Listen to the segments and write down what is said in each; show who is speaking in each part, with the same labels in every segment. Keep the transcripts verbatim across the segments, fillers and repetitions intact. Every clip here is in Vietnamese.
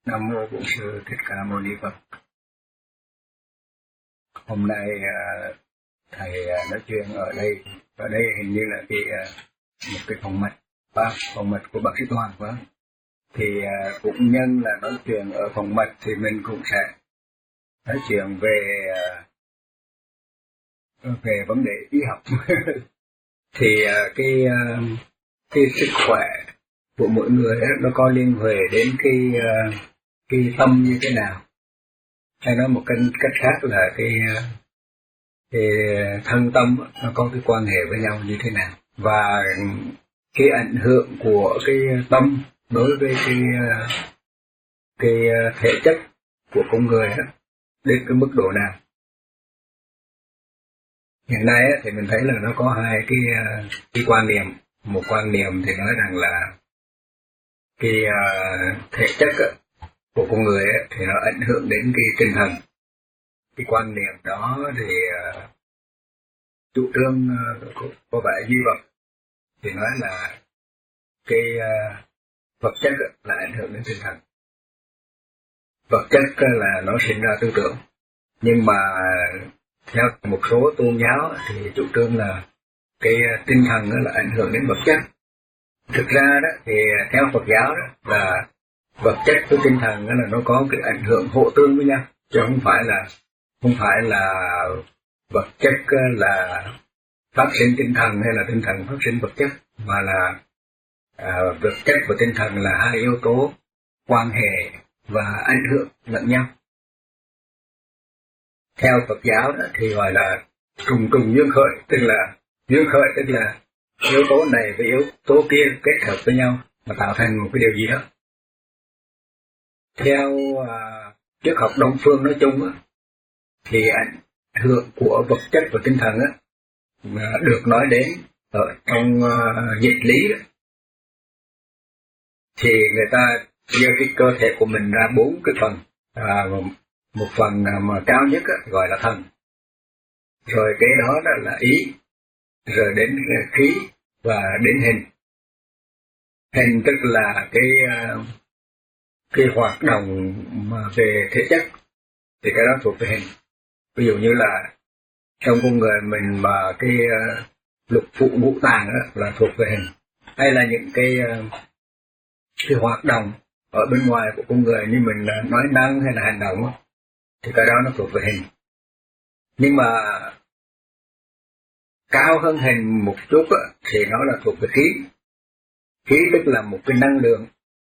Speaker 1: Nam mô Bổn Sư Thích Ca Mâu Ni Phật. Hôm nay uh, thầy uh, nói chuyện ở đây, ở đây hình như là cái uh, một cái phòng mạch, ba phòng mạch của bác sĩ Toàn, phải không? Thì uh, cũng nhân là nói chuyện ở phòng mạch thì mình cũng sẽ nói chuyện về uh, về vấn đề y học. Thì uh, cái uh, cái sức khỏe của mỗi người ấy, nó có liên hệ đến cái uh, cái tâm như thế nào, hay nói một cách cách khác là cái cái thân tâm nó có cái quan hệ với nhau như thế nào, và cái ảnh hưởng của cái tâm đối với cái cái thể chất của con người đó, đến cái mức độ nào. Hiện nay thì mình thấy là nó có hai cái cái quan niệm. Một quan niệm thì nói rằng là cái thể chất của con người ấy, thì nó ảnh hưởng đến cái tinh thần. Cái quan niệm đó thì uh, chủ trương uh, có, có vẻ duy vật thì nói là cái uh, vật chất là ảnh hưởng đến tinh thần. Vật chất là nó sinh ra tư tưởng, nhưng mà theo một số tôn giáo thì chủ trương là cái tinh thần là ảnh hưởng đến vật chất. Thực ra đó thì theo Phật giáo đó là vật chất với tinh thần là nó có cái ảnh hưởng hộ tương với nhau, chứ không phải là không phải là vật chất là phát sinh tinh thần hay là tinh thần phát sinh vật chất, mà là à, vật chất và tinh thần là hai yếu tố quan hệ và ảnh hưởng lẫn nhau. Theo Phật giáo đó thì gọi là trùng trùng duyên khởi, tức là duyên khởi tức là yếu tố này với yếu tố kia kết hợp với nhau mà tạo thành một cái điều gì đó. Theo uh, triết học Đông phương nói chung á, thì ảnh hưởng của vật chất và tinh thần á, được nói đến ở trong uh, dịch lý đó. Thì người ta chia cái cơ thể của mình ra bốn cái phần. Uh, một phần mà cao nhất á, gọi là thần, rồi cái đó, đó là ý, rồi đến khí và đến hình. Hình tức là cái uh, cái hoạt động mà về thể chất thì cái đó thuộc về hình. Ví dụ như là trong con người mình mà cái uh, lục phủ ngũ tạng đó là thuộc về hình, hay là những cái uh, cái hoạt động ở bên ngoài của con người như mình uh, nói năng hay là hành động đó, thì cái đó nó thuộc về hình. Nhưng mà cao hơn hình một chút đó, thì nó là thuộc về khí. Khí tức là một cái năng lượng,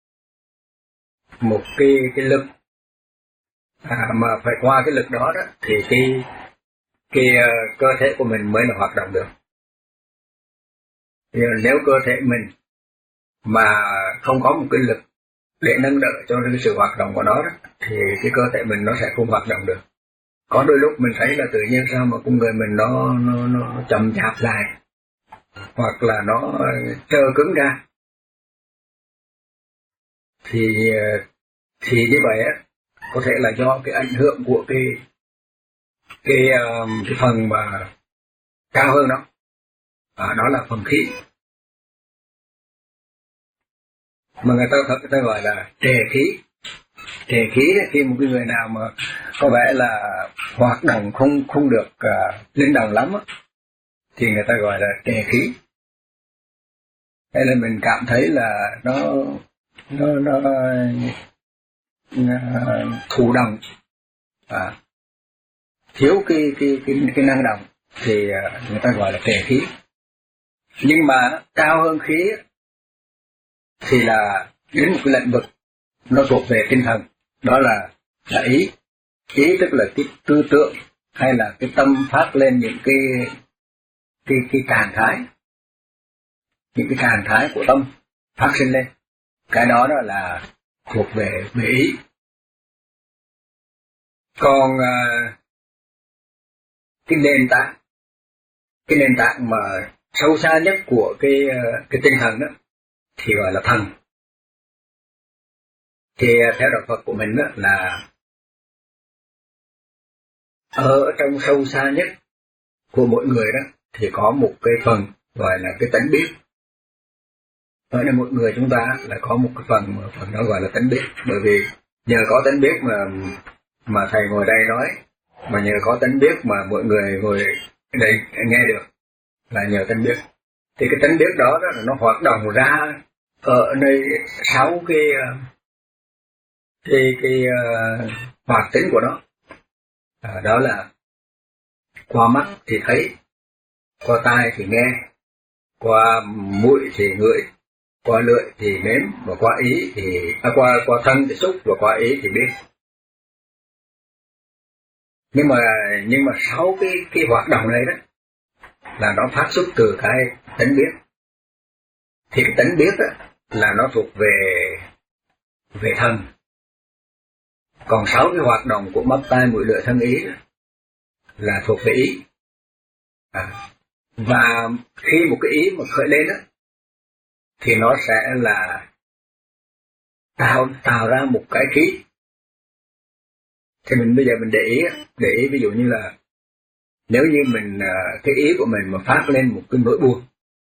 Speaker 1: một cái cái lực, à, mà phải qua cái lực đó đó thì cái cái uh, cơ thể của mình mới là hoạt động được. Thì nếu cơ thể mình mà không có một cái lực để nâng đỡ cho cái sự hoạt động của nó đó, thì cái cơ thể mình nó sẽ không hoạt động được. Có đôi lúc mình thấy là tự nhiên sao mà con người mình nó nó nó chậm chạp lại, hoặc là nó trơ cứng ra. Thì thì như vậy á, có thể là do cái ảnh hưởng của cái cái cái phần mà cao hơn đó, à, đó là phần khí, mà người ta người ta gọi là trề khí. Trề khí ấy, khi một cái người nào mà có vẻ là hoạt động không không được uh, linh động lắm á, thì người ta gọi là trề khí. Hay là mình cảm thấy là nó nó nó, nó thụ động, à, thiếu cái cái cái cái năng động, thì uh, người ta gọi là trề khí. Nhưng mà cao hơn khí thì là đến một cái lĩnh vực nó thuộc về tinh thần, đó là là ý. Ý tức là cái tư tưởng hay là cái tâm phát lên những cái cái cái trạng thái, những cái trạng thái của tâm phát sinh lên, cái đó đó là thuộc về về ý. Còn uh, cái nền tảng, cái nền tảng mà sâu xa nhất của cái uh, cái tinh thần đó thì gọi là thần. Thì theo đạo Phật của mình đó là ở trong sâu xa nhất của mỗi người đó thì có một cái phần gọi là cái tánh biết. Ở đây mỗi người chúng ta là có một cái phần phần đó gọi là tánh biết, bởi vì nhờ có tánh biết mà mà thầy ngồi đây nói, mà nhờ có tánh biết mà mọi người ngồi đây nghe được, là nhờ tánh biết. Thì cái tánh biết đó, đó là nó hoạt động ra ở nơi sáu cái cái cái uh, hoạt tính của nó. À, đó là qua mắt thì thấy, qua tai thì nghe, qua mũi thì ngửi, qua lưỡi thì nếm, và qua ý thì à, qua qua thân thì xúc, và qua ý thì biết. Nhưng mà nhưng mà sáu cái cái hoạt động này đó là nó phát xuất từ cái tánh biết. Thì cái tánh biết đó là nó thuộc về về thân. Còn sáu cái hoạt động của mắt, tai, mũi, lưỡi, thân, ý đó là thuộc về ý. À, và khi một cái ý mà khởi lên đó thì nó sẽ là tạo tạo ra một cái khí. Thì mình bây giờ mình để ý để ý ví dụ như là nếu như mình cái ý của mình mà phát lên một cái nỗi buồn,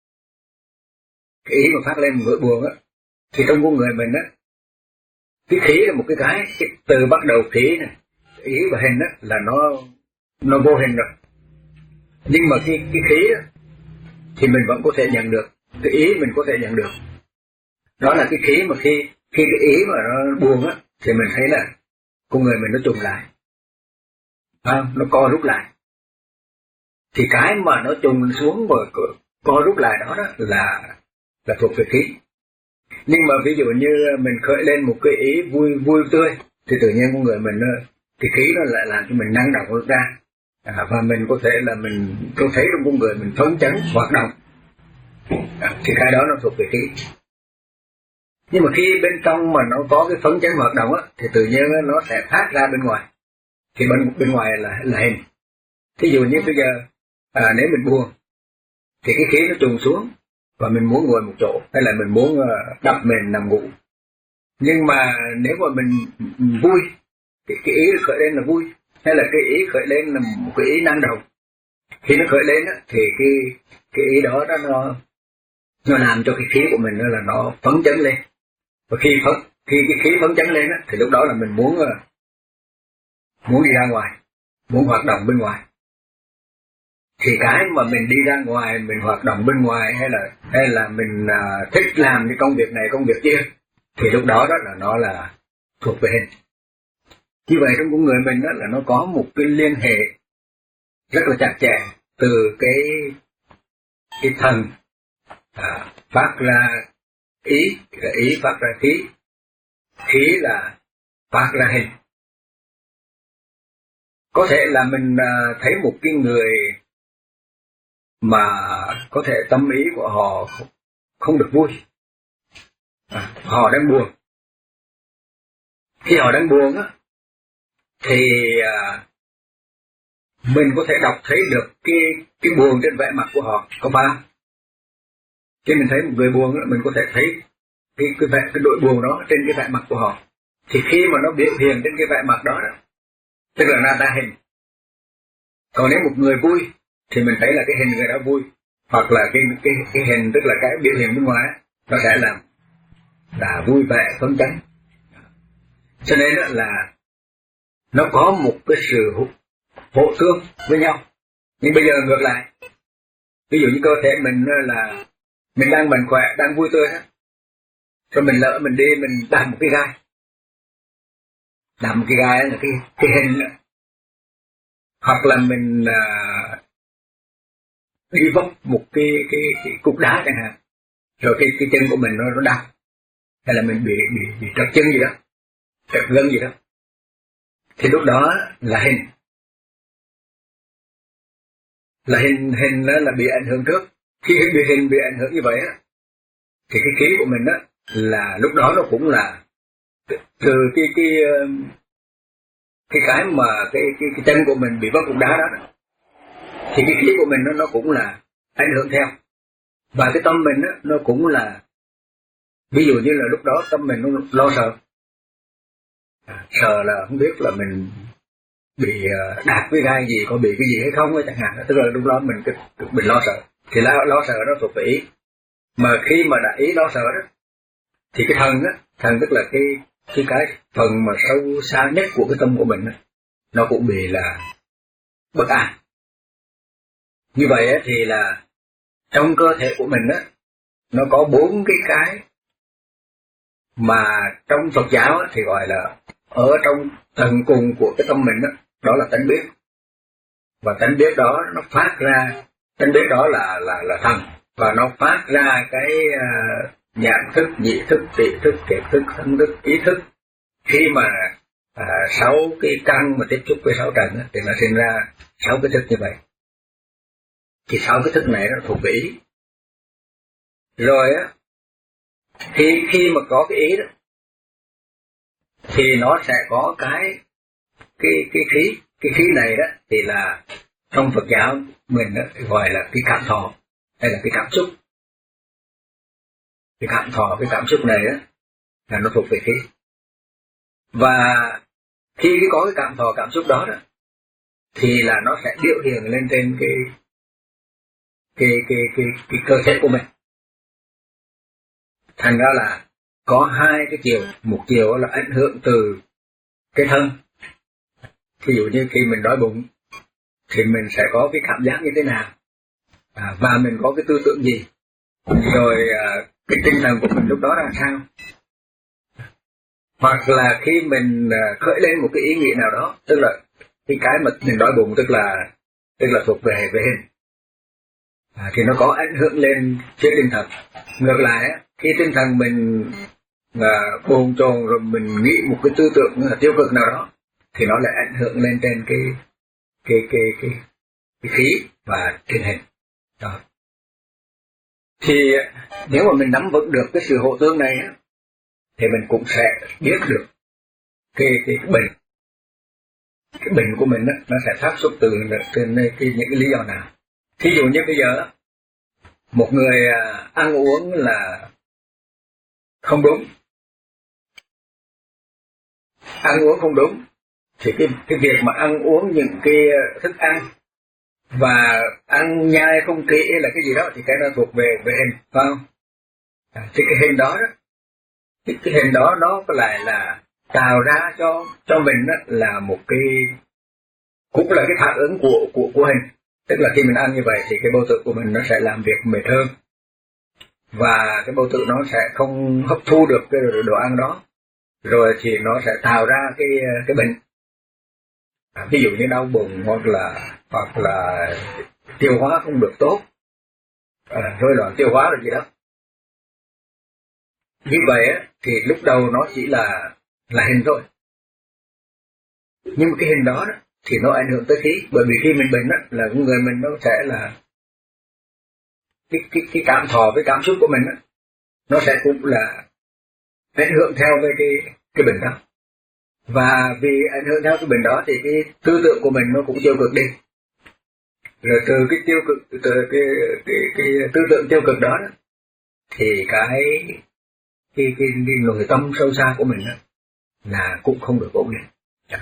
Speaker 1: cái ý mà phát lên một nỗi buồn á, thì trong con người mình á, cái khí là một cái cái, cái từ bắt đầu khí này, ý và hình á là nó nó vô hình rồi. Nhưng mà cái cái khí á thì mình vẫn có thể nhận được, cái ý mình có thể nhận được. Đó là cái khí mà khi khi cái ý mà nó buồn á thì mình thấy là con người mình nó trùng lại, à, nó co rút lại. Thì cái mà nó trùng xuống và co rút lại đó, đó là là thuộc về khí. Nhưng mà ví dụ như mình khởi lên một cái ý vui vui tươi thì tự nhiên con người mình thì khí nó lại làm cho mình năng động ra, à, và mình có thể là mình tôi thấy trong con người mình phấn chấn hoạt động, à, thì cái đó nó thuộc về khí. Nhưng mà khi bên trong mà nó có cái phấn chấn hoạt động á thì tự nhiên nó sẽ phát ra bên ngoài. Thì bên bên ngoài là là hình. Thí dụ như bây giờ à, nếu mình buồn thì cái khí nó trùng xuống và mình muốn ngồi một chỗ, hay là mình muốn đập mền nằm ngủ. Nhưng mà nếu mà mình vui, cái, cái ý khởi lên là vui, hay là cái ý khởi lên là một cái ý năng động, khi nó khởi lên á, thì cái cái ý đó, đó nó nó làm cho cái khí của mình là nó phấn chấn lên. Và khi phấn, khi cái khí phấn chấn lên á, thì lúc đó là mình muốn muốn đi ra ngoài, muốn hoạt động bên ngoài. Thì cái mà mình đi ra ngoài, mình hoạt động bên ngoài, hay là hay là mình uh, thích làm cái công việc này công việc kia, thì lúc đó đó là nó là thuộc về hình. Như vậy trong con người mình đó là nó có một cái liên hệ rất là chặt chẽ từ cái cái thần à, phát ra ý, là ý phát ra khí, khí là phát ra hình. Có thể là mình uh, thấy một cái người mà có thể tâm ý của họ không được vui, à, họ đang buồn. Khi họ đang buồn á thì à, mình có thể đọc thấy được cái cái buồn trên vẻ mặt của họ có bao. Khi mình thấy một người buồn á, mình có thể thấy cái cái vẻ cái nỗi buồn đó trên cái vẻ mặt của họ. Thì khi mà nó biểu hiện trên cái vẻ mặt đó, đó tức là nó ra hình. Còn nếu một người vui thì mình thấy là cái hình người đó vui, hoặc là cái cái cái hình tức là cái biểu hiện bên ngoài nó sẽ làm là vui vẻ phấn chấn. Cho nên là nó có một cái sự hỗ tương với nhau. Nhưng bây giờ ngược lại, ví dụ như cơ thể mình là mình đang mạnh khỏe, đang vui tươi đó, rồi mình lỡ mình đi mình đạp một cái gai, đạp một cái gai là cái cái hình đó. Hoặc là mình à, đi vấp một cái cái cái cục đá chẳng hạn, rồi cái cái chân của mình nó nó đau, hay là mình bị bị bị trật chân gì đó, trật gân gì đó, thì lúc đó là hình, là hình hình đó là bị ảnh hưởng trước. Khi bị hình bị ảnh hưởng như vậy á, thì cái khí của mình á là lúc đó nó cũng là từ cái cái cái cái mà cái cái, cái chân của mình bị vấp cục đá đó, thì cái khí của mình nó nó cũng là ảnh hưởng theo. Và cái tâm mình á nó cũng là, ví dụ như là lúc đó tâm mình nó lo sợ, à, sợ là không biết là mình bị uh, đạp với gai gì, có bị cái gì hay không ấy chẳng hạn. Tức là lúc đó mình mình lo sợ, thì lo, lo sợ nó thuộc về ý. Mà khi mà đã ý lo sợ đó thì cái thần á, thần tức là cái thì cái phần mà sâu xa nhất của cái tâm của mình nó cũng bị là bất an. Như vậy thì là trong cơ thể của mình á, nó có bốn cái cái mà trong Phật giáo thì gọi là ở trong tận cùng của cái tâm mình đó, đó là tánh biết. Và tánh biết đó nó phát ra, tánh biết đó là là là thần, và nó phát ra cái uh, nhãn thức, nhị thức, tỷ thức, kiệt thức, thân thức, ý thức. Khi mà uh, sáu cái căn mà tiếp xúc với sáu trần thì nó sinh ra sáu cái thức như vậy. Thì sáu cái thức này nó thuộc về ý. Rồi á, khi khi mà có cái ý đó thì nó sẽ có cái cái cái khí, cái khí này đó thì là trong Phật giáo mình đó, gọi là cái cảm thọ hay là cái cảm xúc. Cái cảm thọ, cái cảm xúc này đó là nó thuộc về khí. Và khi có cái cảm thọ, cảm xúc đó đó thì là nó sẽ biểu hiện lên trên cái cái cái cái cái cơ thể của mình. Thành ra là có hai cái chiều, một chiều là ảnh hưởng từ cái thân. Ví dụ như khi mình đói bụng thì mình sẽ có cái cảm giác như thế nào, à, và mình có cái tư tưởng gì, rồi à, cái tinh thần của mình lúc đó là sao. Hoặc là khi mình à, khởi lên một cái ý nghĩ nào đó, tức là cái cái mà mình đói bụng tức là tức là thuộc về về hình, à, thì nó có ảnh hưởng lên phía tinh thần. Ngược lại á, khi tinh thần mình à, bồn chồn rồi mình nghĩ một cái tư tưởng tiêu cực nào đó thì nó lại ảnh hưởng lên trên cái cái cái cái, cái khí và trên hình đó. Thì nếu mà mình nắm vững được cái sự hộ tương này á, thì mình cũng sẽ biết được cái cái, cái bệnh cái bệnh của mình á, nó sẽ phát xuất từ từ cái những cái lý do nào. Thí dụ như bây giờ một người ăn uống là không đúng, ăn uống không đúng thì cái cái việc mà ăn uống những cái thức ăn và ăn nhai không kỹ là cái gì đó thì cái nó thuộc về về hình, phải không? À, thì cái hình đó đó, cái, cái hình đó nó có lại là tạo ra cho cho mình đó là một cái, cũng là cái phản ứng của của của hình. Tức là khi mình ăn như vậy thì cái bao tử của mình nó sẽ làm việc mệt hơn, và cái bao tử nó sẽ không hấp thu được cái đồ ăn đó, rồi thì nó sẽ tạo ra cái cái bệnh, à, ví dụ như đau bụng hoặc là hoặc là tiêu hóa không được tốt, à, rối loạn tiêu hóa rồi gì đó. Như vậy á, thì lúc đầu nó chỉ là là hình thôi, nhưng mà cái hình đó, đó thì nó ảnh hưởng tới khí. Bởi vì khi mình bệnh đó, là người mình nó sẽ là cái cái cái cảm thọ với cảm xúc của mình đó, nó sẽ cũng là ảnh hưởng theo với cái cái bệnh đó. Và vì ảnh hưởng theo cái bệnh đó thì cái tư tưởng của mình nó cũng tiêu cực đi. Rồi từ cái tiêu cực, từ cái cái cái tư tưởng tiêu cực đó, đó thì cái cái cái, cái nội tâm sâu xa của mình đó, là cũng không được ổn định.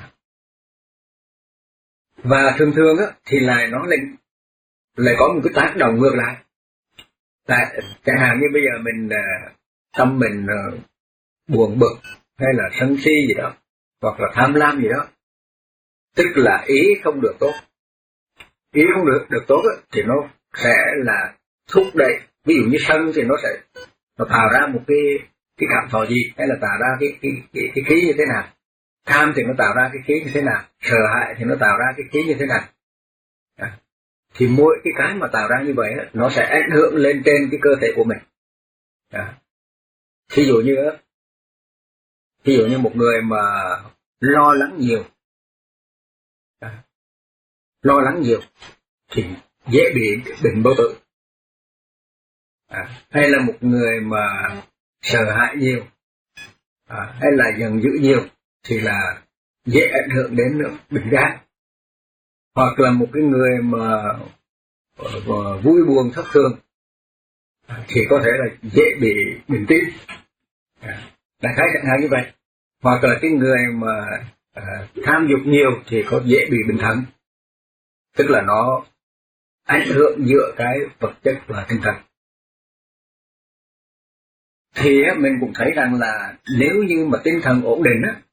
Speaker 1: Và thường thường á thì lại nó lại lại có một cái tác động ngược lại. Tại chẳng hạn như bây giờ mình tâm mình buồn bực hay là sân si gì đó, hoặc là tham lam gì đó, tức là ý không được tốt. Ý không được được tốt á, thì nó sẽ là thúc đẩy. Ví dụ như sân thì nó sẽ nó tạo ra một cái cái cảm thọ gì, hay là tạo ra cái cái cái, cái khí như thế nào. Tham thì nó tạo ra cái khí như thế nào, sợ hãi thì nó tạo ra cái khí như thế nào. À, thì mỗi cái cái mà tạo ra như vậy á, nó sẽ ảnh hưởng lên trên cái cơ thể của mình. À, ví dụ như ví dụ như một người mà lo lắng nhiều, à, lo lắng nhiều thì dễ bị bệnh bao tử. À, hay là một người mà sợ hãi nhiều, à, hay là giận dữ nhiều thì là dễ ảnh hưởng đến bệnh gan. Hoặc là một cái người mà uh, vui buồn thất thường thì có thể là dễ bị bệnh tim, à, đại khái chẳng hạn như vậy. Hoặc là cái người mà uh, tham dục nhiều thì có dễ bị bệnh thận. Tức là nó ảnh hưởng giữa cái vật chất và tinh thần. thì á, mình cũng thấy rằng là nếu như mà tinh thần ổn định á,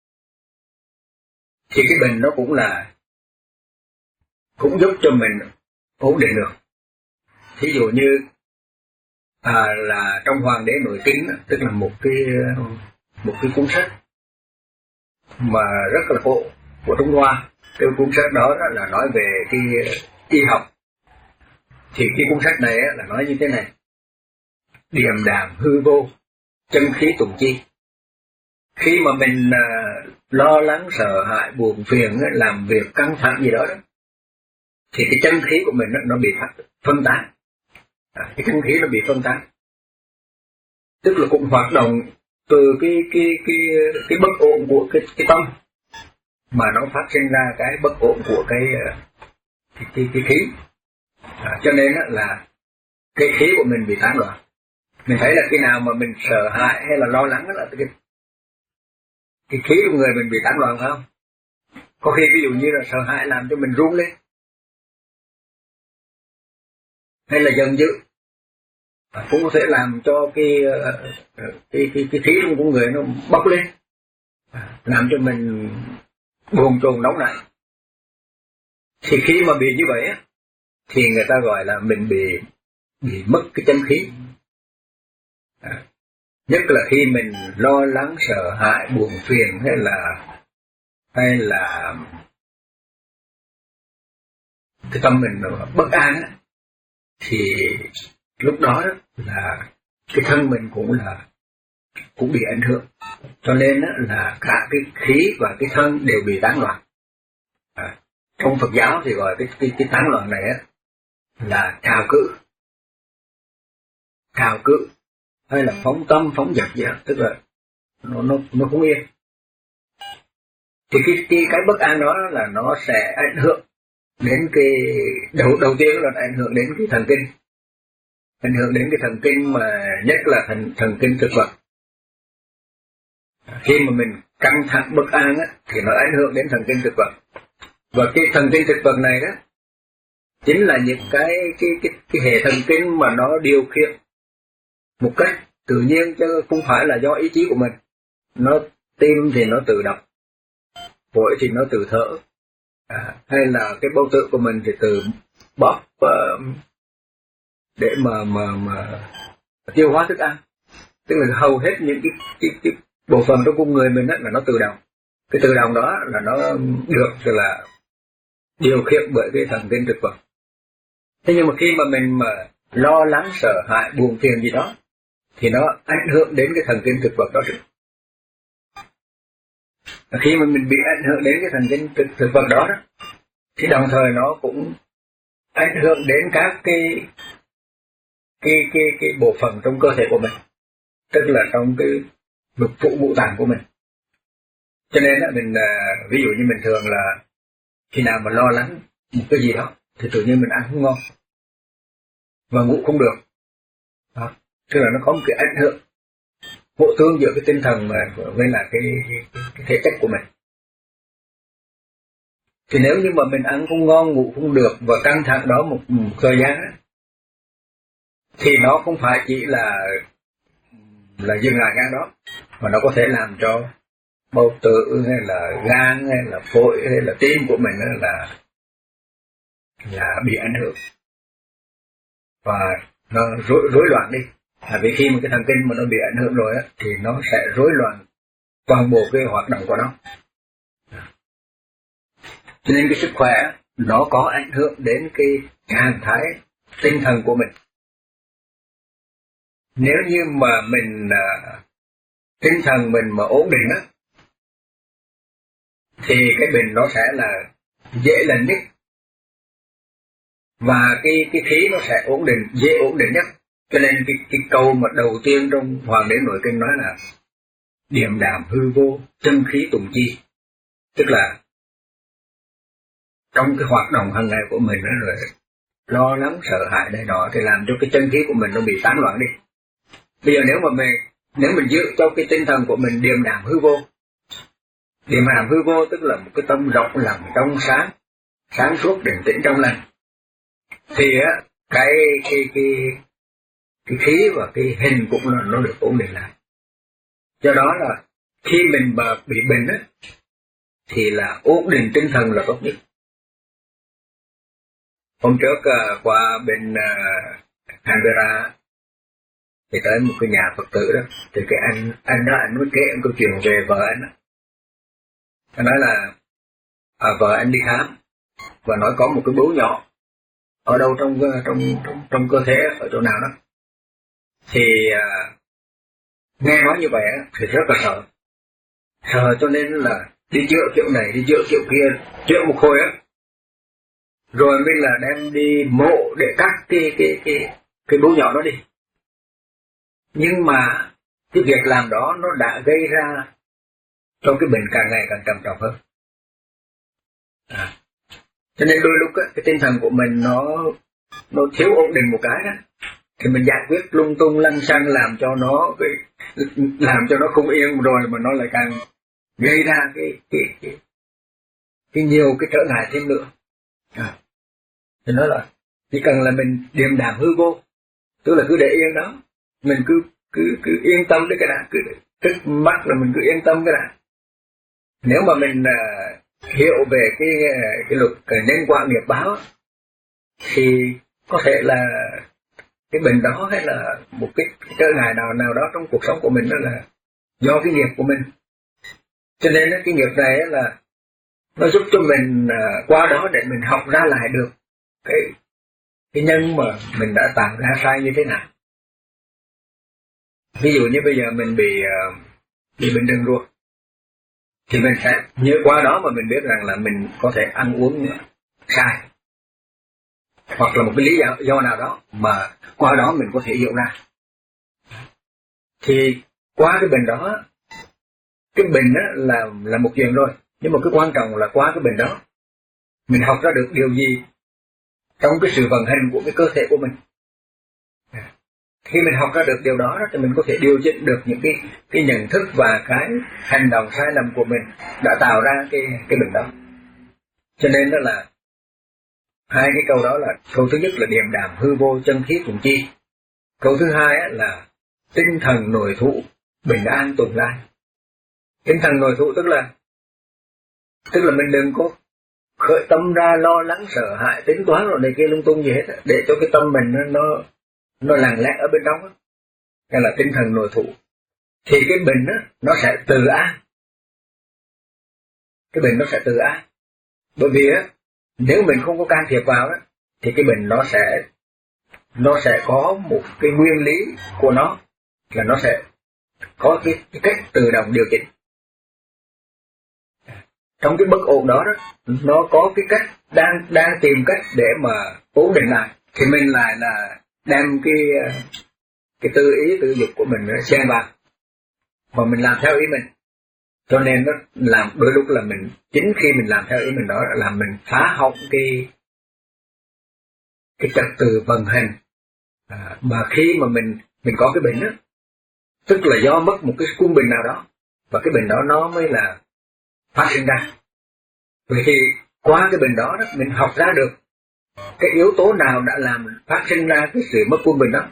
Speaker 1: thì cái bệnh nó cũng là cũng giúp cho mình ổn định được. Thí dụ như à, là trong Hoàng đế nội kinh, tức là một cái một cái cuốn sách mà rất là cổ của Trung Hoa. Cái cuốn sách đó là nói về cái y học. Thì cái cuốn sách này là nói như thế này: điềm đạm hư vô, chân khí tùng chi. Khi mà mình à, lo lắng, sợ hãi, buồn phiền, làm việc căng thẳng gì đó, đó thì cái chân khí của mình nó bị phân tán. À, cái chân khí nó bị phân tán, tức là cũng hoạt động từ cái cái cái cái bất ổn của cái cái tâm mà nó phát sinh ra cái bất ổn của cái cái cái, cái khí. À, cho nên là cái khí của mình bị tán loạn. Mình thấy là khi nào mà mình sợ hãi hay là lo lắng là cái cái khí của người mình bị tán loạn, phải không? Có khi ví dụ như là sợ hãi làm cho mình run lên, hay là giận dữ, cũng có thể làm cho cái cái cái cái khí trong con người nó bốc lên, làm cho mình buồn chồn nóng nảy. Thì khi mà bị như vậy á, thì người ta gọi là mình bị bị mất cái chân khí. À, nhất là khi mình lo lắng, sợ hãi, buồn phiền hay là hay là cái tâm mình bất an á, thì lúc đó là cái thân mình cũng là cũng bị ảnh hưởng. Cho nên là cả cái khí và cái thân đều bị tán loạn. À, trong Phật giáo thì gọi cái cái, cái tán loạn này á là trào cự, trào cự hay là phóng tâm, phóng dật gì đó, tức là nó nó nó không yên. Thì cái cái cái bất an đó là nó sẽ ảnh hưởng đến cái đầu đầu tiên là ảnh hưởng đến cái thần kinh, ảnh hưởng đến cái thần kinh mà nhất là thần thần kinh thực vật. Khi mà mình căng thẳng bất an á, thì nó ảnh hưởng đến thần kinh thực vật. Và cái thần kinh thực vật này đó chính là những cái cái cái cái hệ thần kinh mà nó điều khiển một cách tự nhiên, chứ không phải là do ý chí của mình. Nó tim thì nó tự đập, phổi thì nó tự thở, à, hay là cái bao tử của mình thì tự bóp uh, để mà mà mà tiêu hóa thức ăn. Tức là hầu hết những cái cái, cái bộ phận trong con người mình đó là nó tự động. Cái tự động đó là nó được là điều khiển bởi cái thần kinh thực vật. Thế nhưng mà khi mà mình mà lo lắng, sợ hãi, buồn phiền gì đó thì nó ảnh hưởng đến cái thần kinh thực vật đó. Và khi mà mình bị ảnh hưởng đến cái thần kinh thực, thực vật đó, đó thì đồng thời nó cũng ảnh hưởng đến các cái cái cái cái bộ phận trong cơ thể của mình, tức là trong cái lục phủ ngũ tạng của mình. Cho nên là mình ví dụ như mình thường là khi nào mà lo lắng một cái gì đó thì tự nhiên mình ăn không ngon và ngủ không được. Đó, tức là nó có một cái ảnh hưởng bộ tương giữa cái tinh thần với là cái, cái, cái thể chất của mình. Thì nếu như mà mình ăn không ngon, ngủ không được và căng thẳng đó một, một thời gian đó, thì nó không phải chỉ là là dừng lại ngang đó, mà nó có thể làm cho bao tử hay là gan hay là phổi hay là tim của mình là là bị ảnh hưởng và nó rối, rối loạn đi. Là vì khi mà cái thần kinh mà nó bị ảnh hưởng rồi á, thì nó sẽ rối loạn toàn bộ cái hoạt động của nó. Cho nên cái sức khỏe nó có ảnh hưởng đến cái trạng thái tinh thần của mình. Nếu như mà mình uh, tinh thần mình mà ổn định á, thì cái bệnh nó sẽ là dễ lành nhất và cái cái khí nó sẽ ổn định, dễ ổn định nhất. Cho nên cái cái câu mà đầu tiên trong Hoàng đế nội kinh nói là điềm đạm hư vô, chân khí tùng chi, tức là trong cái hoạt động hàng ngày của mình đó, rồi lo lắng sợ hãi đây đó thì làm cho cái chân khí của mình nó bị tán loạn đi. Bây giờ nếu mà mình nếu mình giữ cho cái tinh thần của mình điềm đạm hư vô, điềm đạm hư vô tức là một cái tâm rộng lặng trong sáng, sáng suốt, định tĩnh trong lành, thì á cái cái cái cái khí và cái hình cũng là nó được ổn định lại. Do đó là khi mình mà bị bệnh á, thì là ổn định tinh thần là tốt nhất. Hôm trước uh, qua bên uh, Canberra thì tới một cái nhà Phật tử đó, thì cái anh anh đó anh mới kể một câu chuyện về vợ anh đó. Anh nói là à, vợ anh đi khám và nói có một cái bướu nhỏ ở đâu trong trong trong, trong cơ thể, ở chỗ nào đó. Thì uh, nghe nói như vậy thì rất là sợ, sợ cho nên là đi chữa kiểu này, đi chữa kiểu kia, chữa một hồi á, rồi mới là đem đi mổ để cắt cái cái cái cái bướu nhỏ đó đi. Nhưng mà cái việc làm đó nó đã gây ra cho cái bệnh càng ngày càng trầm trọng hơn. À. Cho nên đôi lúc á, cái tinh thần của mình nó nó thiếu ổn định một cái đó, thì mình giải quyết lung tung lăng xăng làm cho nó cái, làm cho nó không yên, rồi mà nó lại càng gây ra cái cái cái, cái nhiều cái trở ngại thêm nữa. À. Thì nói là chỉ cần là mình điềm đạm hư vô, tức là cứ để yên đó, mình cứ cứ cứ yên tâm đấy cái đã, cứ tức mắt là mình cứ yên tâm cái đã. Nếu mà mình uh, hiểu về cái cái luật nhân quả nghiệp báo thì có thể là cái bệnh đó hay là một cái trở ngại nào nào đó trong cuộc sống của mình đó là do cái nghiệp của mình. Cho nên cái nghiệp này là nó giúp cho mình uh, qua đó để mình học ra lại được cái cái nhân mà mình đã tạo ra sai như thế nào. Ví dụ như bây giờ mình bị uh, bị bệnh đường ruột, thì mình sẽ nhớ qua đó mà mình biết rằng là mình có thể ăn uống sai, hoặc là một cái lý do, do nào đó mà qua đó mình có thể hiểu ra. Thì qua cái bệnh đó, cái bệnh đó là là một chuyện rồi, nhưng mà cái quan trọng là qua cái bệnh đó mình học ra được điều gì trong cái sự vận hành của cái cơ thể của mình. Khi mình học ra được điều đó thì mình có thể điều chỉnh được những cái cái nhận thức và cái hành động sai lầm của mình đã tạo ra cái cái bệnh đó. Cho nên đó là hai cái câu đó là câu thứ nhất là điềm đạm hư vô chân khí cùng chi. Câu thứ hai là tinh thần nội thụ bình an tồn lai. Tinh thần nội thụ tức là tức là mình đừng có khởi tâm ra lo lắng sợ hãi tính toán rồi này kia lung tung gì hết, để cho cái tâm mình nó nó nó lặng lẽ ở bên trong đó. Cái là tinh thần nội thụ. Thì cái bệnh đó, nó sẽ tự an. Cái bệnh nó sẽ tự an. Bởi vì á, nếu mình không có can thiệp vào á, thì cái bệnh nó sẽ nó sẽ có một cái nguyên lý của nó, là nó sẽ có cái, cái cách tự động điều chỉnh. Trong cái bất ổn đó, đó nó có cái cách đang đang tìm cách để mà ổn định lại, thì mình lại là đem cái cái tư ý tư dục của mình xen vào và mình làm theo ý mình. Cho nên nó làm đôi lúc là mình chính khi mình làm theo ý mình đó là mình phá hỏng cái cái trật tự vận hành. À, mà khi mà mình mình có cái bệnh đó, tức là do mất một cái quân bình nào đó, và cái bệnh đó nó mới là phát sinh ra. Vì khi qua cái bệnh đó, đó mình học ra được cái yếu tố nào đã làm phát sinh ra cái sự mất quân bình đó.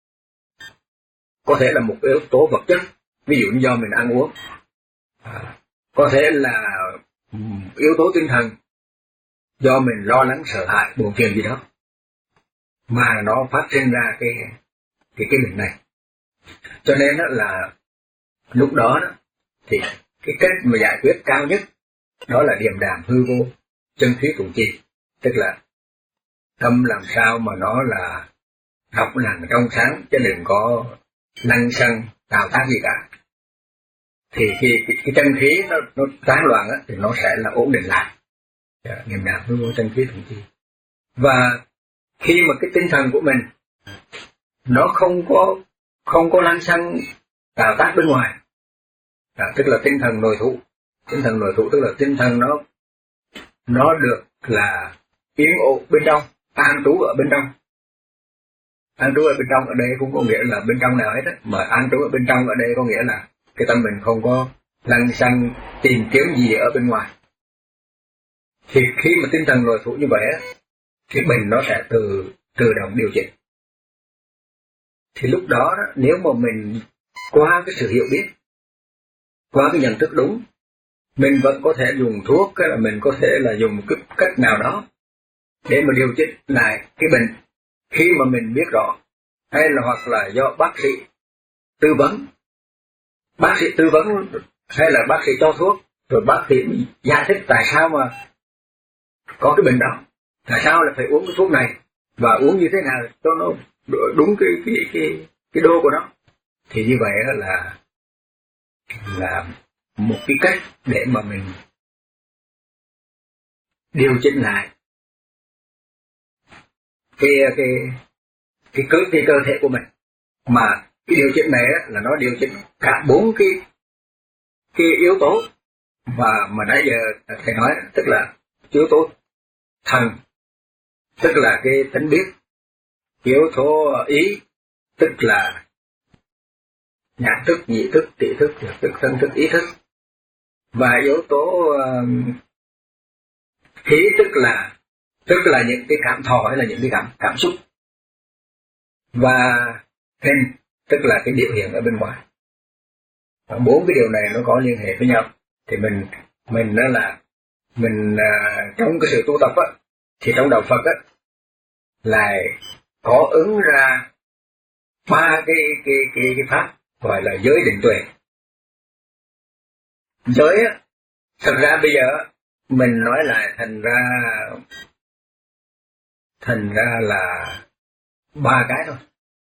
Speaker 1: Có thể là một yếu tố vật chất, ví dụ như do mình ăn uống, à, có thể là yếu tố tinh thần, do mình lo lắng sợ hãi buồn phiền gì đó mà nó phát sinh ra cái cái cái bệnh này. Cho nên đó là lúc đó, đó thì cái cách mà giải quyết cao nhất đó là điềm đạm hư vô chân khí cùng chi, tức là tâm làm sao mà nó là học lành trong sáng, chứ đừng có lăng xăng tạo tác gì cả. Thì khi cái, cái chân khí nó, nó tán loạn á, thì nó sẽ là ổn định lại. Điềm đạm hư vô chân khí cùng chi. Và khi mà cái tinh thần của mình nó không có không có lăng xăng tạo tác bên ngoài, à, tức là tinh thần nội thụ. Tinh thần nội thụ tức là tinh thần nó nó được là yên ổn bên trong, an trú ở bên trong. An trú ở bên trong ở đây cũng có nghĩa là bên trong nào hết á, mà an trú ở bên trong ở đây có nghĩa là cái tâm mình không có lăng xăng tìm kiếm gì ở bên ngoài. Thì khi mà tinh thần nội thụ như vậy á, thì bệnh nó sẽ tự tự động điều chỉnh. thì lúc đó, đó nếu mà mình qua cái sự hiểu biết, qua cái nhận thức đúng, mình vẫn có thể dùng thuốc, cái là mình có thể là dùng cái cách nào đó để mà điều chỉnh lại cái bệnh khi mà mình biết rõ, hay là hoặc là do bác sĩ tư vấn, bác sĩ tư vấn hay là bác sĩ cho thuốc, rồi bác sĩ giải thích tại sao mà có cái bệnh đó, tại sao là phải uống cái thuốc này và uống như thế nào cho nó đúng cái cái cái cái đô của nó, thì như vậy là là một cái cách để mà mình điều chỉnh lại cái cái cái cơ cái cơ thể của mình. Mà cái điều chỉnh này là nó điều chỉnh cả bốn cái cái yếu tố và mà nãy giờ thầy nói, tức là yếu tố thần, tức là cái tính biết, yếu tố ý, tức là nhãn thức, nhị thức, tỷ thức, thiệt thức, thân thức, ý thức, và yếu tố uh, khí, tức là tức là những cái cảm thọ hay là những cái cảm cảm xúc, và hình, tức là cái biểu hiện ở bên ngoài. Và bốn cái điều này nó có liên hệ với nhau, thì mình mình đó là mình uh, trong cái sự tu tập á, thì trong đạo Phật á lại có ứng ra ba cái cái cái cái pháp gọi là giới định tuệ. Giới á, thật ra bây giờ mình nói lại thành ra thành ra là ba cái thôi,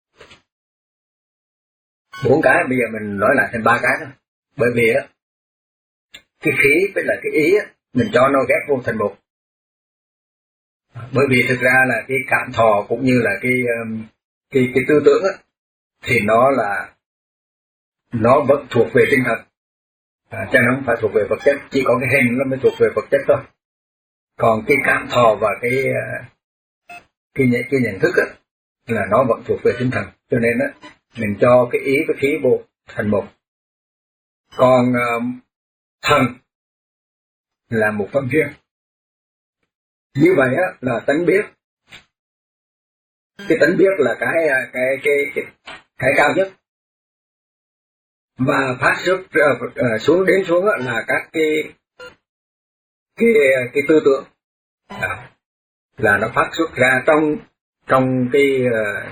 Speaker 1: bốn cái bây giờ mình nói lại thành ba cái thôi, bởi vì á cái khí với lại cái ý á, mình cho nó ghép vô thành một. Bởi vì thực ra là cái cảm thọ cũng như là cái cái cái tư tưởng á, thì nó là nó vẫn thuộc về tinh thần, à, chứ nó không phải thuộc về vật chất, chỉ có cái hình nó mới thuộc về vật chất thôi. Còn cái cảm thọ và cái cái cái, cái nhận thức á, là nó vẫn thuộc về tinh thần, cho nên á mình cho cái ý với khí vô thành một. Còn uh, thần là một phần riêng. Như vậy á là tánh biết. Cái tánh biết là cái cái cái cái, cái cao nhất. Và phát xuất uh, uh, xuống đến xuống á, là các cái cái cái tư tưởng à, là nó phát xuất ra trong trong cái uh,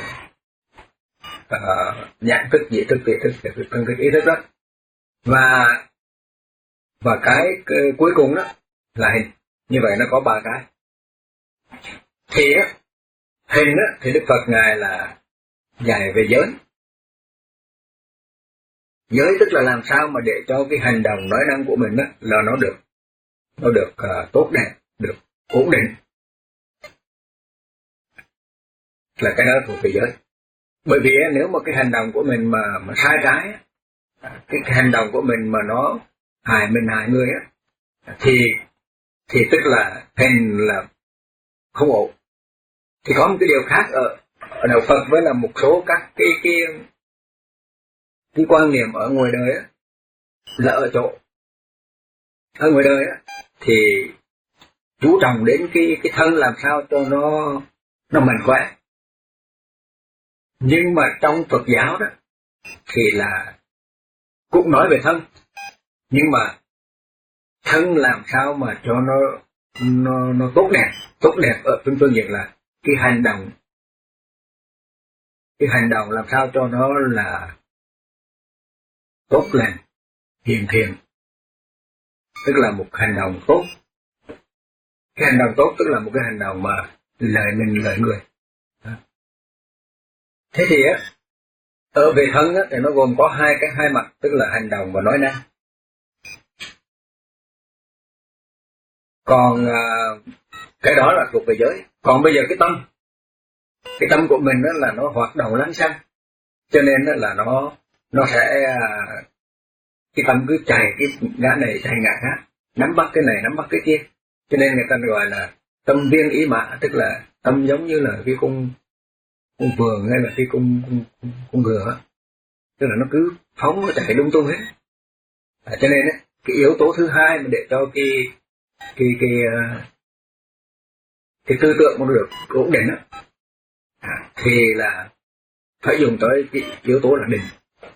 Speaker 1: uh, nhận thức, dị thức, vị thức, thức, thức, thức, ý thức đó. Và và cái, cái cuối cùng đó là hình. Như vậy nó có ba cái. Thì á, hình á, thì Đức Phật Ngài là dạy về giới. Giới tức là làm sao mà để cho cái hành động nói năng của mình á, là nó được nó được uh, tốt đẹp, được ổn định. Là cái đó thuộc về giới. Bởi vì á, nếu mà cái hành động của mình mà, mà sai trái, cái, cái hành động của mình mà nó hại mình, hại người á, thì thì tức là hình là không ổn. Thì có một cái điều khác ở, ở đạo Phật với là một số các cái cái cái quan niệm ở ngoài đời á, là ở chỗ ở ngoài đời á thì chú trọng đến cái cái thân làm sao cho nó nó mạnh khỏe. Nhưng mà trong Phật giáo đó thì là cũng nói về thân, nhưng mà thân làm sao mà cho nó nó nó tốt đẹp, tốt đẹp ở phương phương diện là cái hành động, cái hành động làm sao cho nó là tốt lành, hiền thiện, tức là một hành động tốt. Cái hành động tốt tức là một cái hành động mà lợi mình, lợi người. Thế thì á, ở về thân á thì nó gồm có hai cái hai mặt, tức là hành động và nói năng. Còn à, cái đó là thuộc về giới. Còn bây giờ cái tâm, cái tâm của mình đó là nó hoạt động lắng xăng, cho nên đó là nó nó sẽ à, cái tâm cứ chạy cái ngã này chạy ngã khác, nắm bắt cái này nắm bắt cái kia, cho nên người ta gọi là tâm viên ý mã, tức là tâm giống như là cái cung cung vườn hay là cái cung cung, cung, cung ngựa, tức là nó cứ phóng, nó chạy lung tung hết. À, cho nên ấy, cái yếu tố thứ hai mà để cho cái cái cái cái tư tưởng nó được ổn định á, à, thì là phải dùng tới cái yếu tố là định.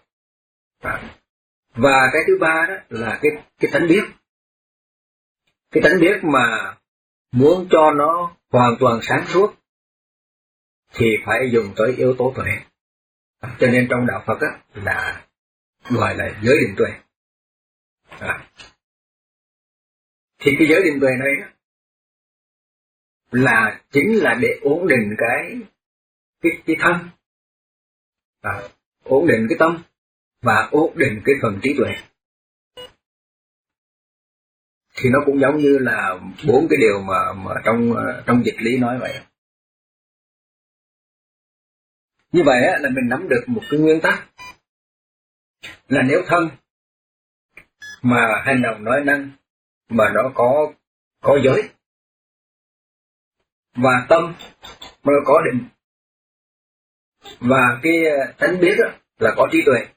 Speaker 1: Và cái thứ ba đó là cái cái tánh biết. Cái tánh biết mà muốn cho nó hoàn toàn sáng suốt thì phải dùng tới yếu tố tuệ. Cho nên trong đạo Phật á, là gọi là giới định tuệ. À. Thì cái giới định tuệ này đó, là chính là để ổn định cái cái cái thân, à, ổn định cái tâm và ổn định cái phần trí tuệ. Thì nó cũng giống như là bốn cái điều mà mà trong trong dịch lý nói vậy. Như vậy á, là mình nắm được một cái nguyên tắc là nếu thân mà hành động nói năng mà nó có có giới, và tâm mà nó có định, và cái tánh biết đó, là có trí tuệ,